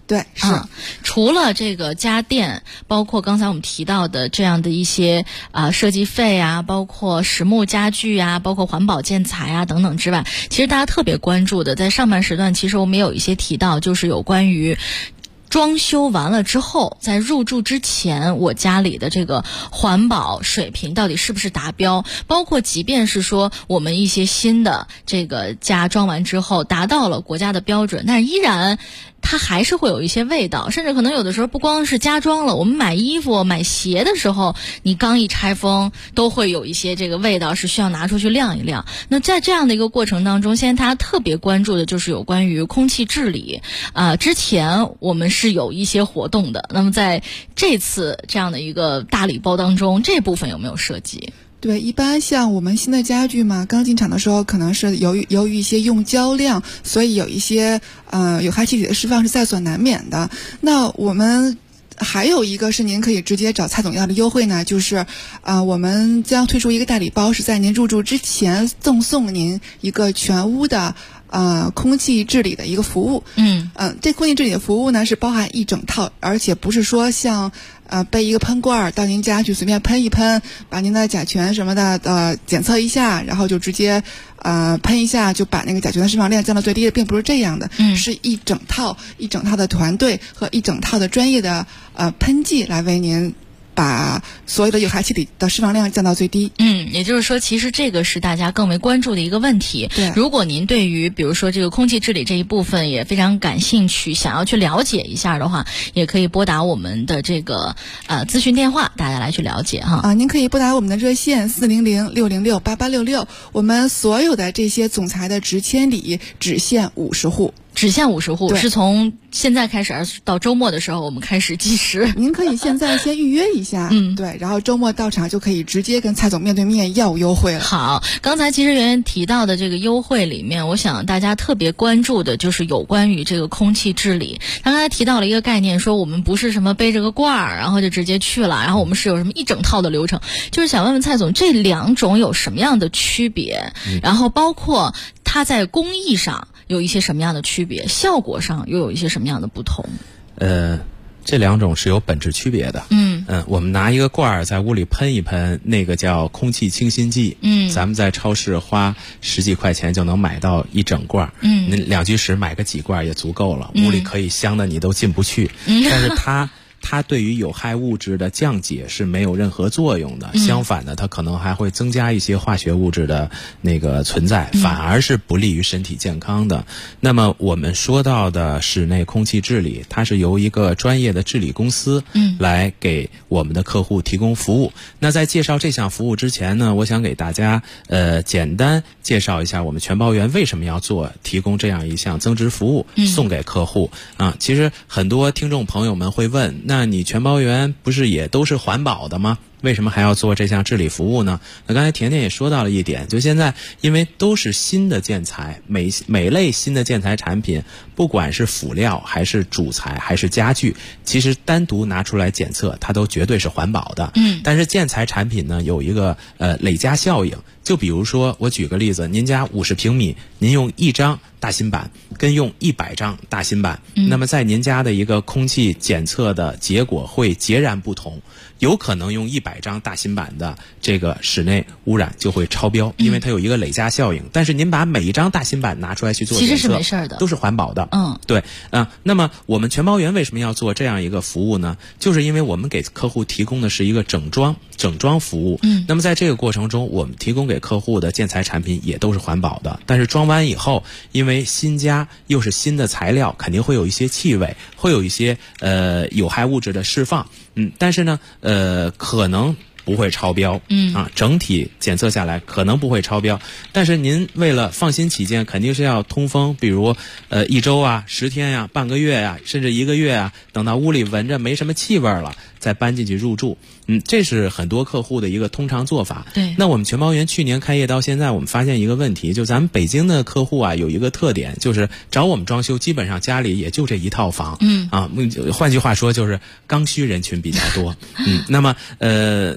对，是。 除了这个家电，包括刚才我们提到的这样的一些设计费啊，包括实木家具啊，包括环保建材啊等等之外，其实大家特别关注的，在上半时段其实我们也有一些提到，就是有关于装修完了之后，在入住之前，我家里的这个环保水平到底是不是达标？包括即便是说我们一些新的这个家装完之后达到了国家的标准，但是依然它还是会有一些味道，甚至可能有的时候不光是家装了，我们买衣服买鞋的时候，你刚一拆封都会有一些这个味道是需要拿出去晾一晾。那在这样的一个过程当中，现在大家特别关注的就是有关于空气治理之前我们是有一些活动的，那么在这次这样的一个大礼包当中，这部分有没有涉及？ 对，一般像我们新的家具嘛，刚进场的时候可能是由于一些用胶量，所以有一些有害气体的释放是在所难免的。那我们还有一个是您可以直接找蔡总要的优惠呢，就是我们将推出一个大礼包，是在您入住之前赠送您一个全屋的空气治理的一个服务。这空气治理的服务呢是包含一整套，而且不是说像背一个喷罐到您家去随便喷一喷，把您的甲醛什么的检测一下，然后就直接喷一下就把那个甲醛的释放量降到最低的，并不是这样的。是一整套的团队和一整套的专业的喷剂来为您把所有的有害气体的释放量降到最低。 也就是说其实这个是大家更为关注的一个问题。 对， 如果您对于比如说这个空气治理这一部分也非常感兴趣，想要去了解一下的话，也可以拨打我们的这个咨询电话，大家来去了解哈。 您可以拨打我们的热线400-606-8866，我们所有的这些总裁的直签礼只限50户。 只限50户，是从现在开始还是到周末的时候我们开始计时？ 您可以现在先预约一下，对，然后周末到场就可以直接跟蔡总面对面要优惠了。 好，刚才其实圆圆提到的这个优惠里面，我想大家特别关注的就是有关于这个空气治理。他刚才提到了一个概念，说我们不是什么背着个罐儿然后就直接去了，然后我们是有什么一整套的流程，就是想问问蔡总，这两种有什么样的区别？然后包括它在工艺上有一些什么样的区别，效果上又有一些什么样的不同？ 这两种是有本质区别的。我们拿一个罐儿在屋里喷一喷，那个叫空气清新剂。咱们在超市花10几块钱就能买到一整罐。您2居室买个几罐也足够了，屋里可以香的你都进不去。但是它对于有害物质的降解是没有任何作用的，相反的，它可能还会增加一些化学物质的那个存在，反而是不利于身体健康的。那么我们说到的室内空气治理，它是由一个专业的治理公司来给我们的客户提供服务。那在介绍这项服务之前呢，我想给大家简单介绍一下我们全包园为什么要提供这样一项增值服务送给客户其实很多听众朋友们会问，那你全包园不是也都是环保的吗？为什么还要做这项治理服务呢？那刚才甜甜也说到了一点，就现在因为都是新的建材，每类新的建材产品，不管是辅料还是主材还是家具，其实单独拿出来检测，它都绝对是环保的。但是建材产品呢，有一个累加效应。就比如说，我举个例子，您家50平米，您用1张大芯板跟用100张大芯板，那么在您家的一个空气检测的结果会截然不同。有可能用100张大芯板的这个室内污染就会超标，因为它有一个累加效应。但是您把每一张大芯板拿出来去做检测， 其实是没事的， 都是环保的。对那么我们全包园为什么要做这样一个服务呢？就是因为我们给客户提供的是一个整装服务。那么在这个过程中，我们提供给客户的建材产品也都是环保的。但是装完以后，因为新家又是新的材料，肯定会有一些气味，会有一些有害物质的释放。但是呢，可能不会超标。整体检测下来可能不会超标。但是您为了放心起见，肯定是要通风，比如1周啊、10天呀、半个月呀，甚至1个月啊，等到屋里闻着没什么气味了，再搬进去入住。这是很多客户的一个通常做法。 对。 那我们全包园去年开业到现在，我们发现一个问题，就咱们北京的客户啊，有一个特点，就是找我们装修，基本上家里也就这一套房。换句话说，就是刚需人群比较多。那么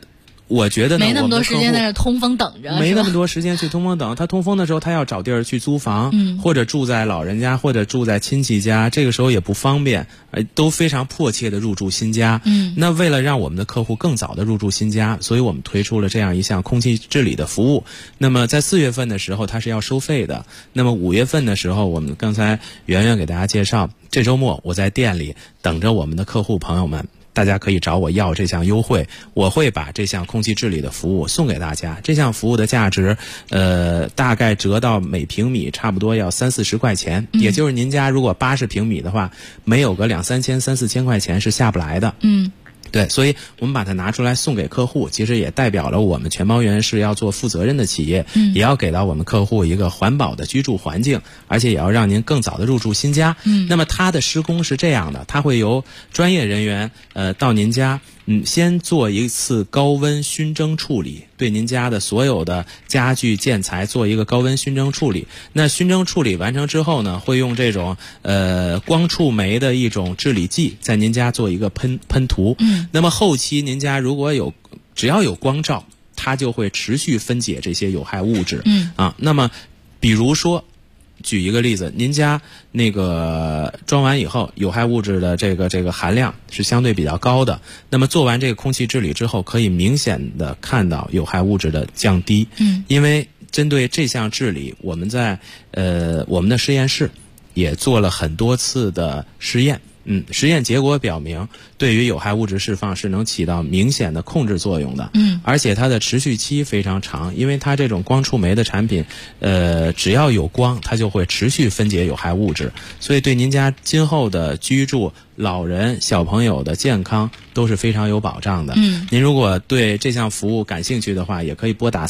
我觉得呢， 没那么多时间在这通风等着， 没那么多时间去通风等。他通风的时候，他要找地儿去租房，或者住在老人家，或者住在亲戚家，这个时候也不方便，都非常迫切的入住新家。那为了让我们的客户更早的入住新家，所以我们推出了这样一项空气治理的服务。那么在4月份的时候，它是要收费的。那么5月份的时候，我们刚才圆圆给大家介绍，这周末我在店里等着我们的客户朋友们。大家可以找我要这项优惠，我会把这项空气治理的服务送给大家。这项服务的价值，大概折到每平米差不多要30-40块钱，也就是您家如果80平米的话，没有个2-3千、3-4千块钱是下不来的。对，所以我们把它拿出来送给客户，其实也代表了我们全包园是要做负责任的企业，也要给到我们客户一个环保的居住环境，而且也要让您更早的入住新家。那么它的施工是这样的，它会由专业人员到您家，先做一次高温熏蒸处理，对您家的所有的家具建材做一个高温熏蒸处理。那熏蒸处理完成之后呢，会用这种光触媒的一种治理剂在您家做一个喷涂。那么后期您家如果只要有光照，它就会持续分解这些有害物质。那么比如说举一个例子，您家那个装完以后，有害物质的这个含量是相对比较高的。那么做完这个空气治理之后，可以明显的看到有害物质的降低。因为针对这项治理，我们在我们的实验室也做了很多次的实验。实验结果表明，对于有害物质释放是能起到明显的控制作用的。而且它的持续期非常长，因为它这种光触媒的产品，只要有光，它就会持续分解有害物质，所以对您家今后的居住、老人、小朋友的健康都是非常有保障的。您如果对这项服务感兴趣的话，也可以拨打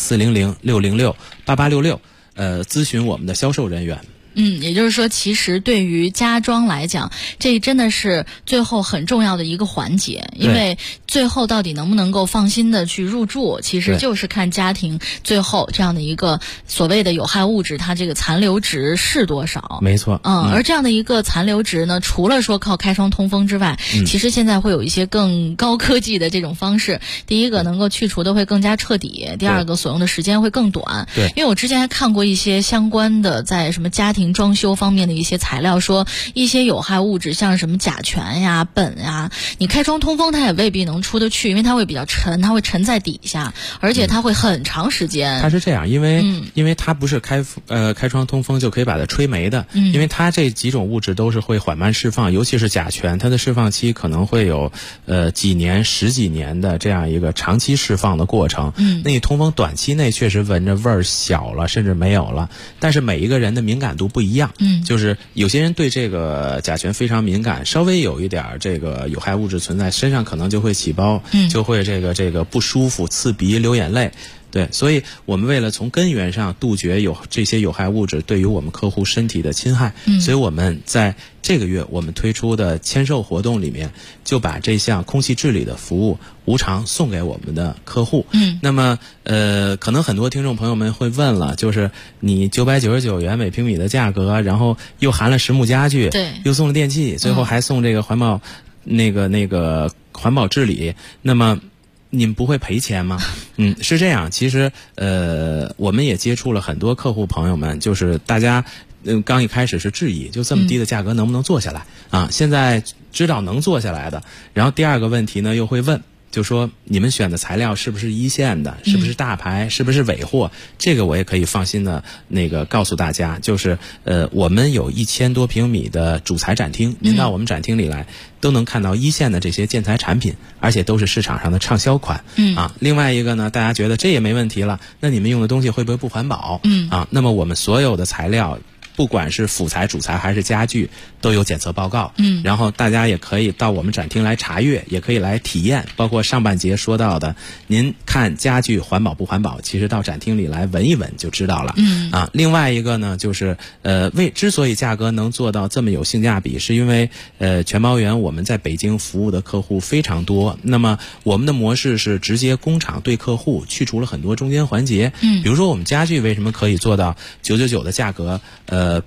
400-606-8866，咨询我们的销售人员。 也就是说，其实对于家装来讲，这真的是最后很重要的一个环节，因为最后到底能不能够放心的去入住，其实就是看家庭最后这样的一个所谓的有害物质，它这个残留值是多少。 没错。 而这样的一个残留值呢，除了说靠开窗通风之外，其实现在会有一些更高科技的这种方式。第一个能够去除的会更加彻底，第二个所用的时间会更短。 对， 因为我之前还看过一些相关的在什么家庭装修方面的一些材料，说一些有害物质像什么甲醛呀、苯呀，你开窗通风它也未必能出得去，因为它会比较沉，它会沉在底下，而且它会很长时间。 它是这样，因为它不是开窗通风就可以把它吹没的，因为它这几种物质都是会缓慢释放，尤其是甲醛，它的释放期可能会有几年、10几年的这样一个长期释放的过程。那你通风短期内确实闻着味儿小了，甚至没有了，但是每一个人的敏感度不一样。就是有些人对这个甲醛非常敏感，稍微有一点这个有害物质存在，身上可能就会起包，就会这个不舒服、刺鼻、流眼泪。对，所以我们为了从根源上杜绝这些有害物质对于我们客户身体的侵害，所以我们在这个月我们推出的签售活动里面，就把这项空气治理的服务无偿送给我们的客户。那么可能很多听众朋友们会问了，就是你999元每平米的价格，然后又含了实木家具， 对， 又送了电器，最后还送这个环保那个环保治理，那么你们不会赔钱吗？是这样，其实我们也接触了很多客户朋友们，就是大家刚一开始是质疑，就这么低的价格能不能做下来啊？现在知道能做下来的，然后第二个问题呢又会问，就说你们选的材料是不是一线的，是不是大牌，是不是尾货？这个我也可以放心的告诉大家，就是我们有1000多平米的主材展厅，您到我们展厅里来都能看到一线的这些建材产品，而且都是市场上的畅销款。另外一个呢，大家觉得这也没问题了，那你们用的东西会不会不环保？那么我们所有的材料，不管是辅材、主材还是家具，都有检测报告。然后大家也可以到我们展厅来查阅，也可以来体验，包括上半节说到的，您看家具环保不环保，其实到展厅里来闻一闻就知道了。另外一个呢，就是之所以价格能做到这么有性价比，是因为全包园我们在北京服务的客户非常多，那么我们的模式是直接工厂对客户，去除了很多中间环节。比如说我们家具为什么可以做到999的价格，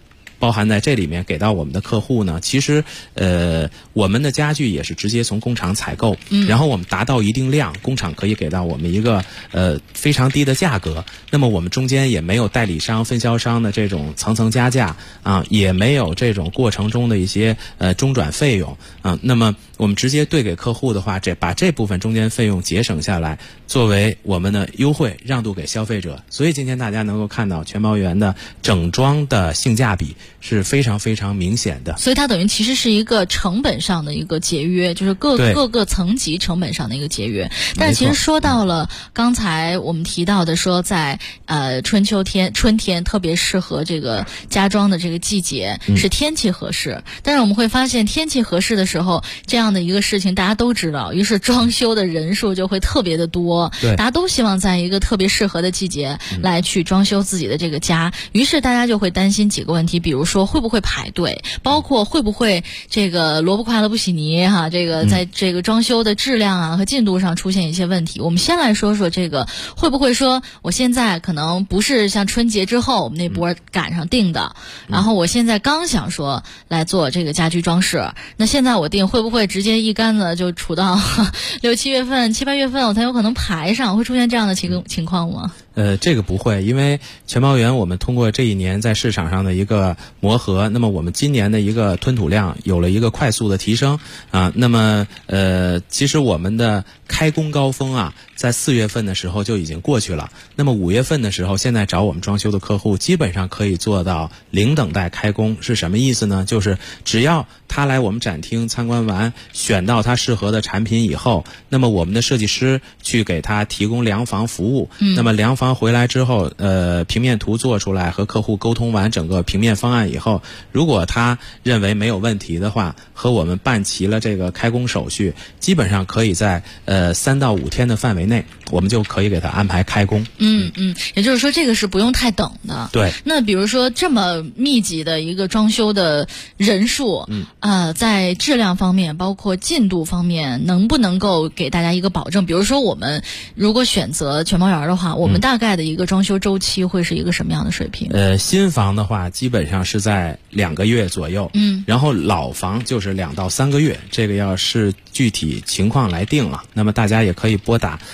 包含在这里面给到我们的客户呢，其实我们的家具也是直接从工厂采购，然后我们达到一定量，工厂可以给到我们一个非常低的价格。那么我们中间也没有代理商、分销商的这种层层加价啊，也没有这种过程中的一些中转费用啊。那么我们直接对给客户的话，把这部分中间费用节省下来，作为我们的优惠让渡给消费者。所以今天大家能够看到全包园的整装的性价比是非常非常明显的。 所以它等于其实是一个成本上的一个节约，就是各个层级成本上的一个节约。但是其实说到了刚才我们提到的说在春天特别适合这个家装的这个季节是天气合适，但是我们会发现天气合适的时候，这样的一个事情大家都知道，于是装修的人数就会特别的多，大家都希望在一个特别适合的季节来去装修自己的这个家，于是大家就会担心几个问题，比如说会不会排队，包括会不会这个萝卜快乐不洗泥哈，这个在这个装修的质量啊和进度上出现一些问题。我们先来说说这个会不会说我现在可能不是像春节之后我们那波赶上定的，然后我现在刚想说来做这个家居装饰，那现在我定会不会直接一竿子就杵到6、7月份、7、8月份我才有可能排上，会出现这样的情况吗？ 这个不会，因为全包园我们通过这一年在市场上的一个磨合，那么我们今年的一个吞吐量有了一个快速的提升啊。那么其实我们的开工高峰啊，在4月份的时候就已经过去了。那么5月份的时候，现在找我们装修的客户基本上可以做到零等待开工。是什么意思呢？就是只要他来我们展厅参观完，选到他适合的产品以后，那么我们的设计师去给他提供量房服务，那么量房回来之后，平面图做出来，和客户沟通完整个平面方案以后，如果他认为没有问题的话，和我们办齐了这个开工手续，基本上可以在3到5天的范围内，我们就可以给他安排开工。 也就是说这个是不用太等的。 对。 那比如说这么密集的一个装修的人数，在质量方面，包括进度方面，能不能够给大家一个保证？比如说我们如果选择全包园的话，我们大概的一个装修周期会是一个什么样的水平？ 新房的话基本上是在2个月左右，然后老房就是2到3个月，这个要是具体情况来定了。那么大家也可以拨打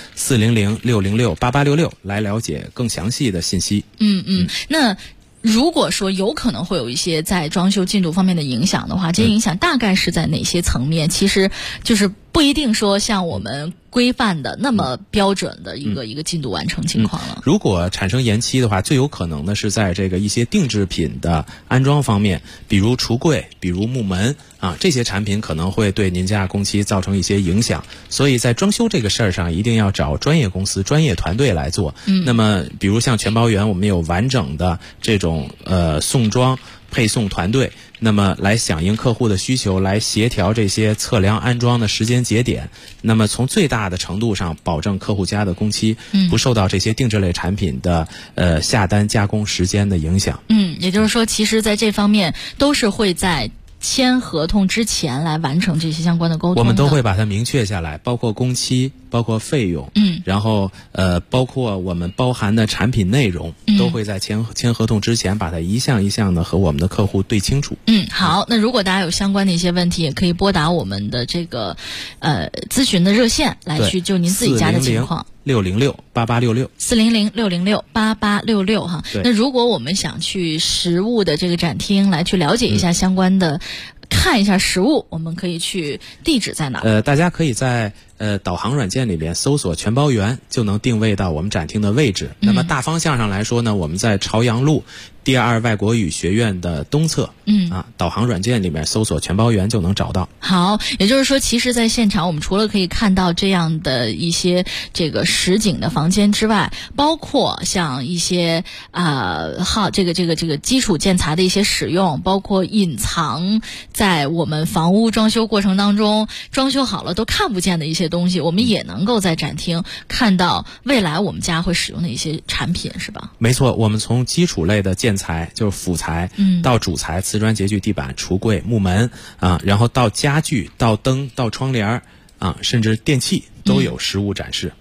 400-606-8866来了解更详细的信息。 那如果说有可能会有一些在装修进度方面的影响的话，这些影响大概是在哪些层面？其实就是不一定说像我们规范的那么标准的一个进度完成情况了。 如果产生延期的话，最有可能的是在这个一些定制品的安装方面，比如橱柜，比如木门啊，这些产品可能会对您家工期造成一些影响。所以在装修这个事儿上，一定要找专业公司、专业团队来做。那么比如像全包园，我们有完整的这种送装配送团队，那么来响应客户的需求，来协调这些测量安装的时间节点，那么从最大的程度上保证客户家的工期不受到这些定制类产品的下单加工时间的影响。 也就是说其实在这方面都是会在签合同之前来完成这些相关的沟通的。 我们都会把它明确下来，包括工期，包括费用，然后包括我们包含的产品内容，都会在签合同之前把它一项一项的和我们的客户对清楚。 好，那如果大家有相关的一些问题，也可以拨打我们的这个咨询的热线来去就您自己家的情况。 600-606-8866 400-606-8866哈。那如果我们想去实物的这个展厅来去了解一下相关的，看一下实物，我们可以去地址在哪？ 大家可以在导航软件里边搜索全包园，就能定位到我们展厅的位置。那么大方向上来说呢，我们在朝阳路第2外国语学院的东侧，导航软件里面搜索全包园就能找到。 好，也就是说其实在现场我们除了可以看到这样的一些这个实景的房间之外，包括像一些这个基础建材的一些使用，包括隐藏在我们房屋装修过程当中装修好了都看不见的一些东西，我们也能够在展厅看到未来我们家会使用的一些产品，是吧？ 没错，我们从基础类的建材，就是辅材，到主材，瓷砖、洁具、地板、橱柜、木门啊，然后到家具、到灯、到窗帘啊，甚至电器都有实物展示。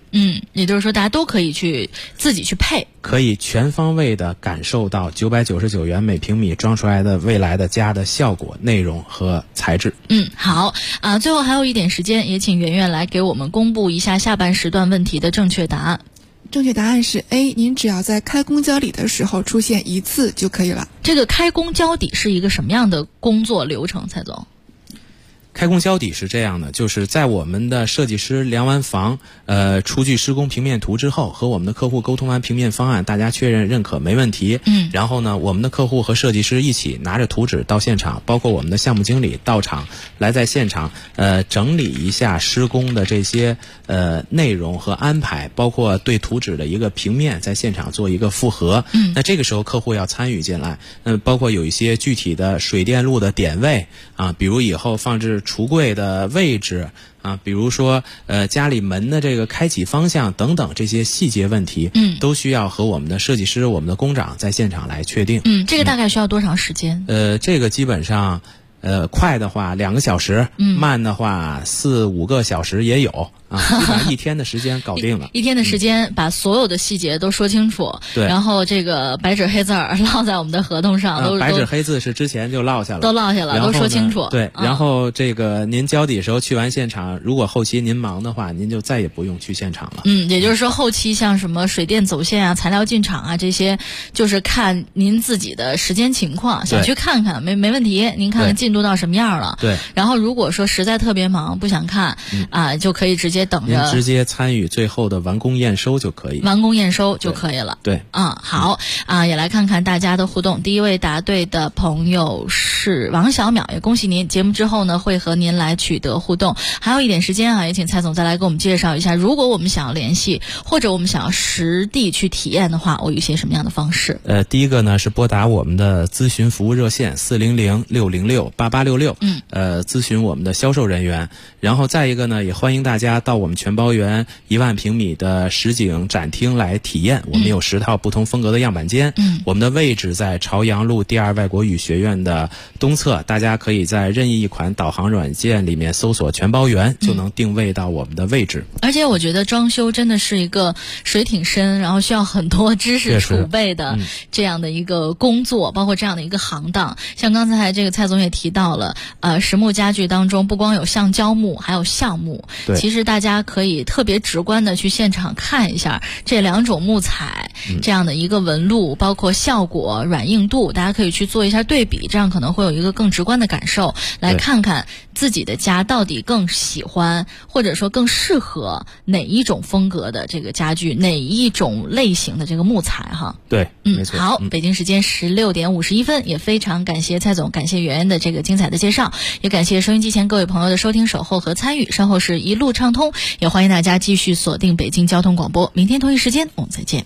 也就是说大家都可以去自己去配， 可以全方位的感受到999元每平米装出来的未来的家的效果、内容和材质。 好啊，最后还有一点时间，也请圆圆来给我们公布一下下半时段问题的正确答案。 正确答案是 A， 您只要在开公交底的时候出现一次就可以了。 这个开公交底是一个什么样的工作流程，蔡总？ 开工交底是这样的，就是在我们的设计师量完房，出具施工平面图之后，和我们的客户沟通完平面方案，大家确认认可没问题。然后呢，我们的客户和设计师一起拿着图纸到现场，包括我们的项目经理到场来在现场整理一下施工的这些内容和安排，包括对图纸的一个平面在现场做一个复核。那这个时候客户要参与进来，包括有一些具体的水电路的点位啊，比如以后放置橱柜的位置啊，比如说家里门的这个开启方向等等这些细节问题，都需要和我们的设计师、我们的工长在现场来确定。 这个大概需要多长时间？ 这个基本上快的话2个小时，慢的话4、5个小时也有啊，基本上1天的时间搞定了。 一天的时间把所有的细节都说清楚， 对， 然后这个白纸黑字烙在我们的合同上， 白纸黑字是之前就烙下了， 都烙下了，都说清楚。 对，然后这个您交底的时候去完现场，如果后期您忙的话，您就再也不用去现场了。 也就是说后期像什么水电走线啊、材料进场啊这些，就是看您自己的时间情况，想去看看没问题，您看看进度到什么样了。 对。 然后如果说实在特别忙不想看就可以直接等着， 您直接参与最后的完工验收就可以。 完工验收就可以了。 对。 好也来看看大家的互动。第一位答对的朋友是王小淼，也恭喜您，节目之后呢会和您来取得互动。还有一点时间也请蔡总再来给我们介绍一下，如果我们想要联系或者我们想要实地去体验的话，我有一些什么样的方式？ 第一个呢是拨打我们的咨询服务热线400-606-8866，咨询我们的销售人员。然后再一个呢，也欢迎大家到我们全包园1万平米的实景展厅来体验。我们有10套不同风格的样板间，我们的位置在朝阳路第2外国语学院的东侧，大家可以在任意一款导航软件里面搜索全包园，就能定位到我们的位置。 而且我觉得装修真的是一个水挺深，然后需要很多知识储备的这样的一个工作，包括这样的一个行当。像刚才这个蔡总也提到了，实木家具当中不光有橡胶木，还有橡木。其实大家可以特别直观的去现场看一下这2种木材这样的一个纹路，包括效果、软硬度，大家可以去做一下对比，这样可能会有一个更直观的感受，来看看自己的家到底更喜欢或者说更适合哪一种风格的这个家具，哪一种类型的这个木材哈。 对，没错。 好，北京时间16点51分，也非常感谢蔡总，感谢圆圆的这个精彩的介绍，也感谢收音机前各位朋友的收听、守候和参与。稍后是一路畅通，也欢迎大家继续锁定北京交通广播。明天同一时间我们再见。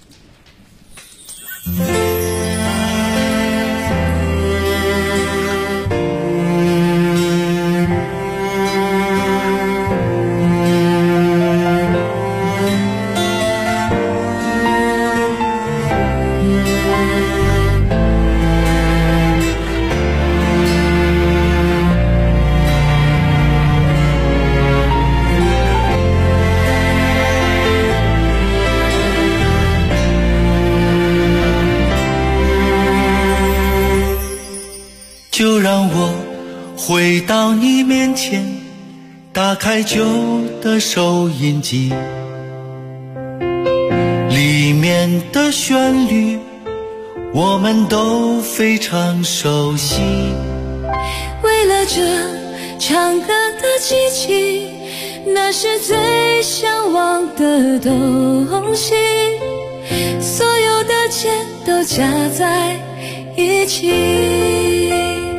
就让我回到你面前，打开旧的收音机，里面的旋律我们都非常熟悉。 为了这唱歌的机器，那是最向往的东西，所有的钱都加在一起。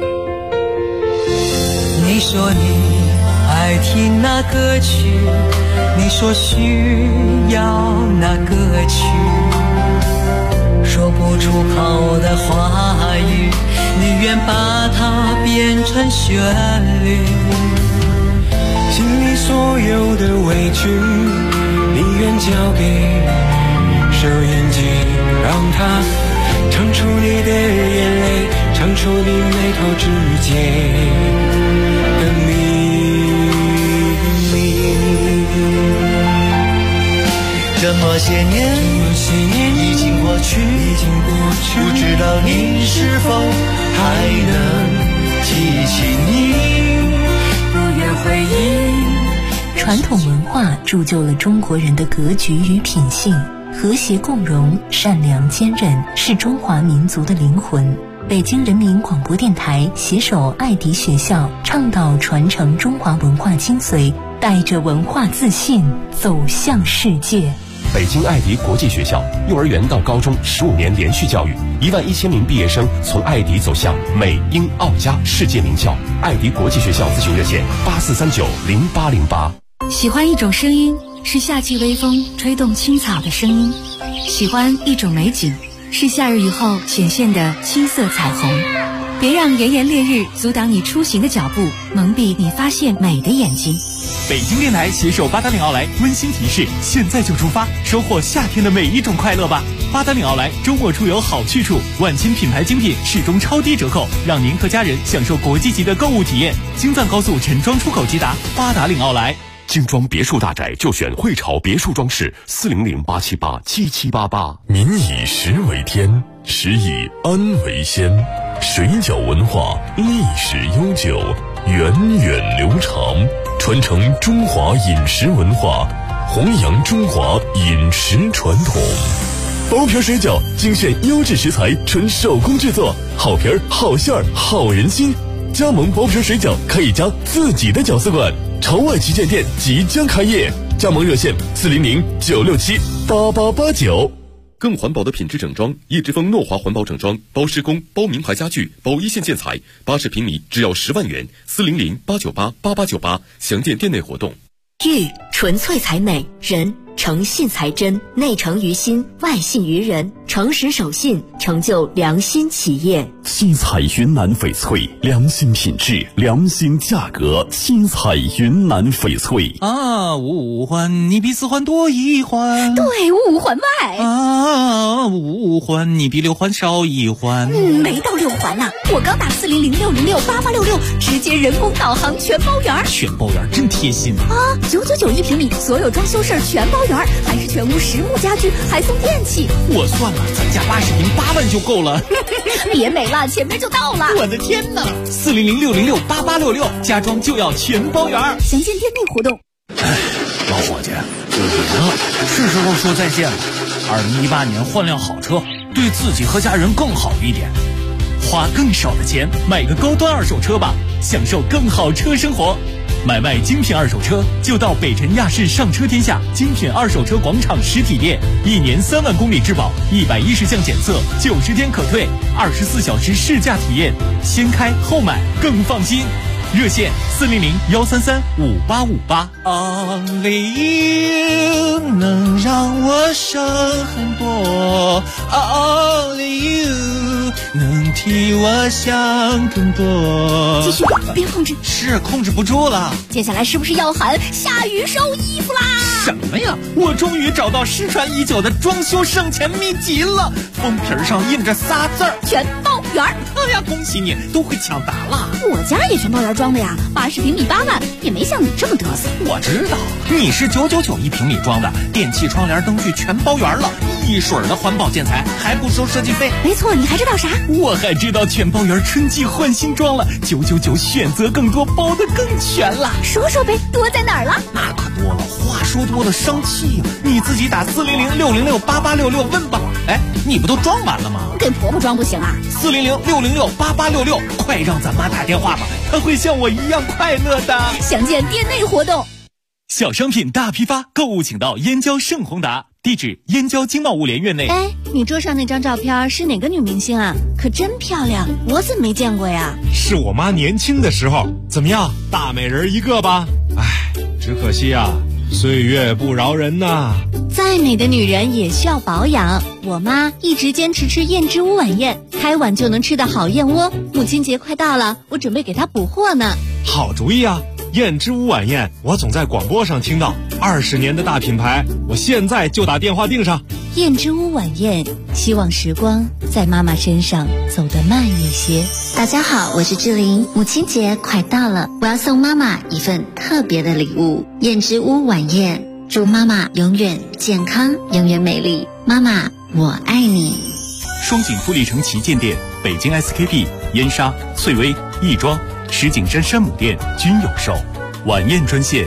你说你爱听那歌曲，你说需要那歌曲，说不出口的话语，你愿把它变成旋律。心里所有的委屈，你愿交给收音机，让它唱出你的眼泪，唱出你眉头之间的秘密。 么些年已经过去，不知道你是否还能记起你，不愿回忆。 传统文化铸就了中国人的格局与品性，和谐共荣、善良坚韧是中华民族的灵魂。北京人民广播电台携手爱迪学校，倡导传承中华文化精髓，带着文化自信走向世界。 北京爱迪国际学校幼儿园到高中15年连续教育，11000名毕业生从爱迪走向美英澳加世界名校。爱迪国际学校咨询热线84390808。 喜欢一种声音，是夏季微风吹动青草的声音；喜欢一种美景，是夏日雨后显现的青色彩虹。别让炎炎烈日阻挡你出行的脚步，蒙蔽你发现美的眼睛。 北京电台携手八达岭奥莱温馨提示：现在就出发，收获夏天的每一种快乐吧！八达岭奥莱周末出游好去处，万千品牌精品始终超低折扣，让您和家人享受国际级的购物体验。京藏高速陈庄出口直达八达岭奥莱。 精装别墅大宅就选汇潮别墅装饰，400-878-7788。 民以食为天，食以安为先。水饺文化历史悠久，源远流长，传承中华饮食文化，弘扬中华饮食传统。包皮水饺精选优质食材，纯手工制作，好皮儿、好馅儿、好人心。加盟包皮水饺可以加自己的饺子馆。朝外旗舰店即将开业，加盟热线400-967-8889。 更环保的品质整装，叶之峰诺华环保整装，包施工、包名牌家具、包一线建材，80平米只要10万元，400-898-8898，详见店内活动。 玉纯粹才美，人诚信才真，内诚于心，外信于人，诚实守信，成就良心企业。 七彩云南翡翠，良心品质，良心价格。七彩云南翡翠啊，五环你比4环多1环， 对，5环外啊，5环你比6环少1环。 没到6环呢，我刚打400-606-8866，直接人工导航全包圆。 全包圆真贴心啊！9991平米，所有装修事儿全包圆，还是全屋实木家具，还送电器。 我算了，咱家80平8万就够了。 别美了，前面就到了。 我的天哪！400-606-8866，家装就要全包圆。 详见店内活动。 哎，老伙计，5年了，是时候说再见了。2018年换辆好车，对自己和家人更好一点。花更少的钱买个高端二手车吧，享受更好车生活。买卖精品二手车就到北辰亚市上车天下精品二手车广场实体店，1年3万公里质保，110项检测，90天可退，24小时试驾体验，先开后买更放心。热线400-133-5858。Only you 能让我省很多 ，Only you 能替我想更多。 继续，别控制， 是控制不住了。 接下来是不是要喊下雨收衣服啦？ 什么呀？我终于找到失传已久的装修省钱秘籍了，封皮上印着仨字儿： 全包圆。 哎呀，恭喜你，都会抢答了。 我家也全包圆装的呀，80平米8万，也没像你这么嘚瑟。 我知道，你是9991平米装的，电器、窗帘、灯具全包圆了，一水的环保建材，还不收设计费。 没错，你还知道啥？ 我还知道全包圆春季换新装了，999选择更多，包得更全了。 说说呗，多在哪儿了？ 那可多了，话说多了伤气呀。你自己打400-606-8866问吧。哎，你不都装完了吗？ 给婆婆装不行啊 ？400-606-8866，快让咱妈打电话吧，她会像我一样快乐的。 详见店内活动。 小商品大批发，购物请到燕郊盛宏达，地址燕郊经贸物联院内。 哎，你桌上那张照片是哪个女明星啊？可真漂亮，我怎么没见过呀？ 是我妈年轻的时候。怎么样，大美人一个吧？哎，只可惜啊，岁月不饶人呐。 再美的女人也需要保养，我妈一直坚持吃燕之屋晚宴，开碗就能吃的好燕窝。母亲节快到了，我准备给她补货呢。 好主意啊！燕之屋晚宴，我总在广播上听到，20年的大品牌，我现在就打电话订上。 燕之屋晚宴，希望时光在妈妈身上走得慢一些。 大家好，我是志玲，母亲节快到了，我要送妈妈一份特别的礼物——燕之屋晚宴。 祝妈妈永远健康，永远美丽。妈妈，我爱你。 双井富力城旗舰店、北京 SKP、燕莎、翠微、亦庄、石景山山姆店均有售。晚宴专线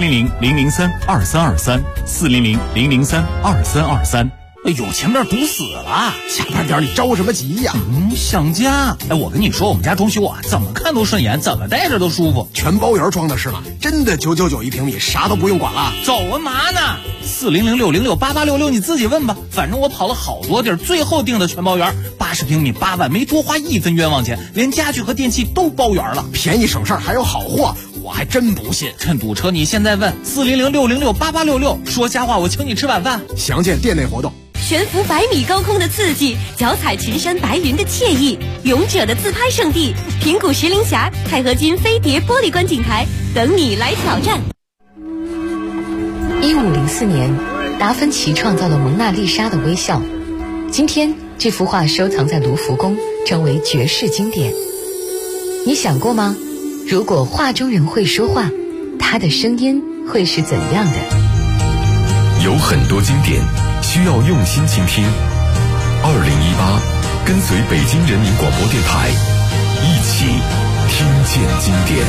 ：400-003-2323，400-003-2323。 哎呦，前面堵死了！下班点你着什么急呀？想家。哎，我跟你说，我们家装修啊，怎么看都顺眼，怎么待着都舒服。 全包圆装的是吗？真的999一平米，啥都不用管了。 走啊嘛呢？400-606-8866，你自己问吧。反正我跑了好多地儿，最后定的全包圆，80平米8万，没多花1分冤枉钱，连家具和电器都包圆了， 便宜省事儿还有好货。我还真不信， 趁堵车你现在问400-606-8866，说瞎话我请你吃晚饭。 详见店内活动。 悬浮100米高空的刺激，脚踩群山白云的惬意，勇者的自拍圣地平谷石林峡钛合金飞碟玻璃观景台等你来挑战。 1504年，达芬奇创造了蒙娜丽莎的微笑，今天这幅画收藏在卢浮宫，成为绝世经典。你想过吗？如果画中人会说话，他的声音会是怎样的？ 有很多经典需要用心倾听。2018，跟随北京人民广播电台，一起听见经典。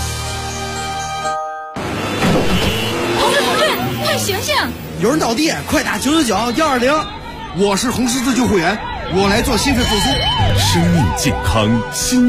同志，快醒醒！ 有人倒地，快打999-120。 我是红十字救护员，我来做心肺复苏。 生命健康，心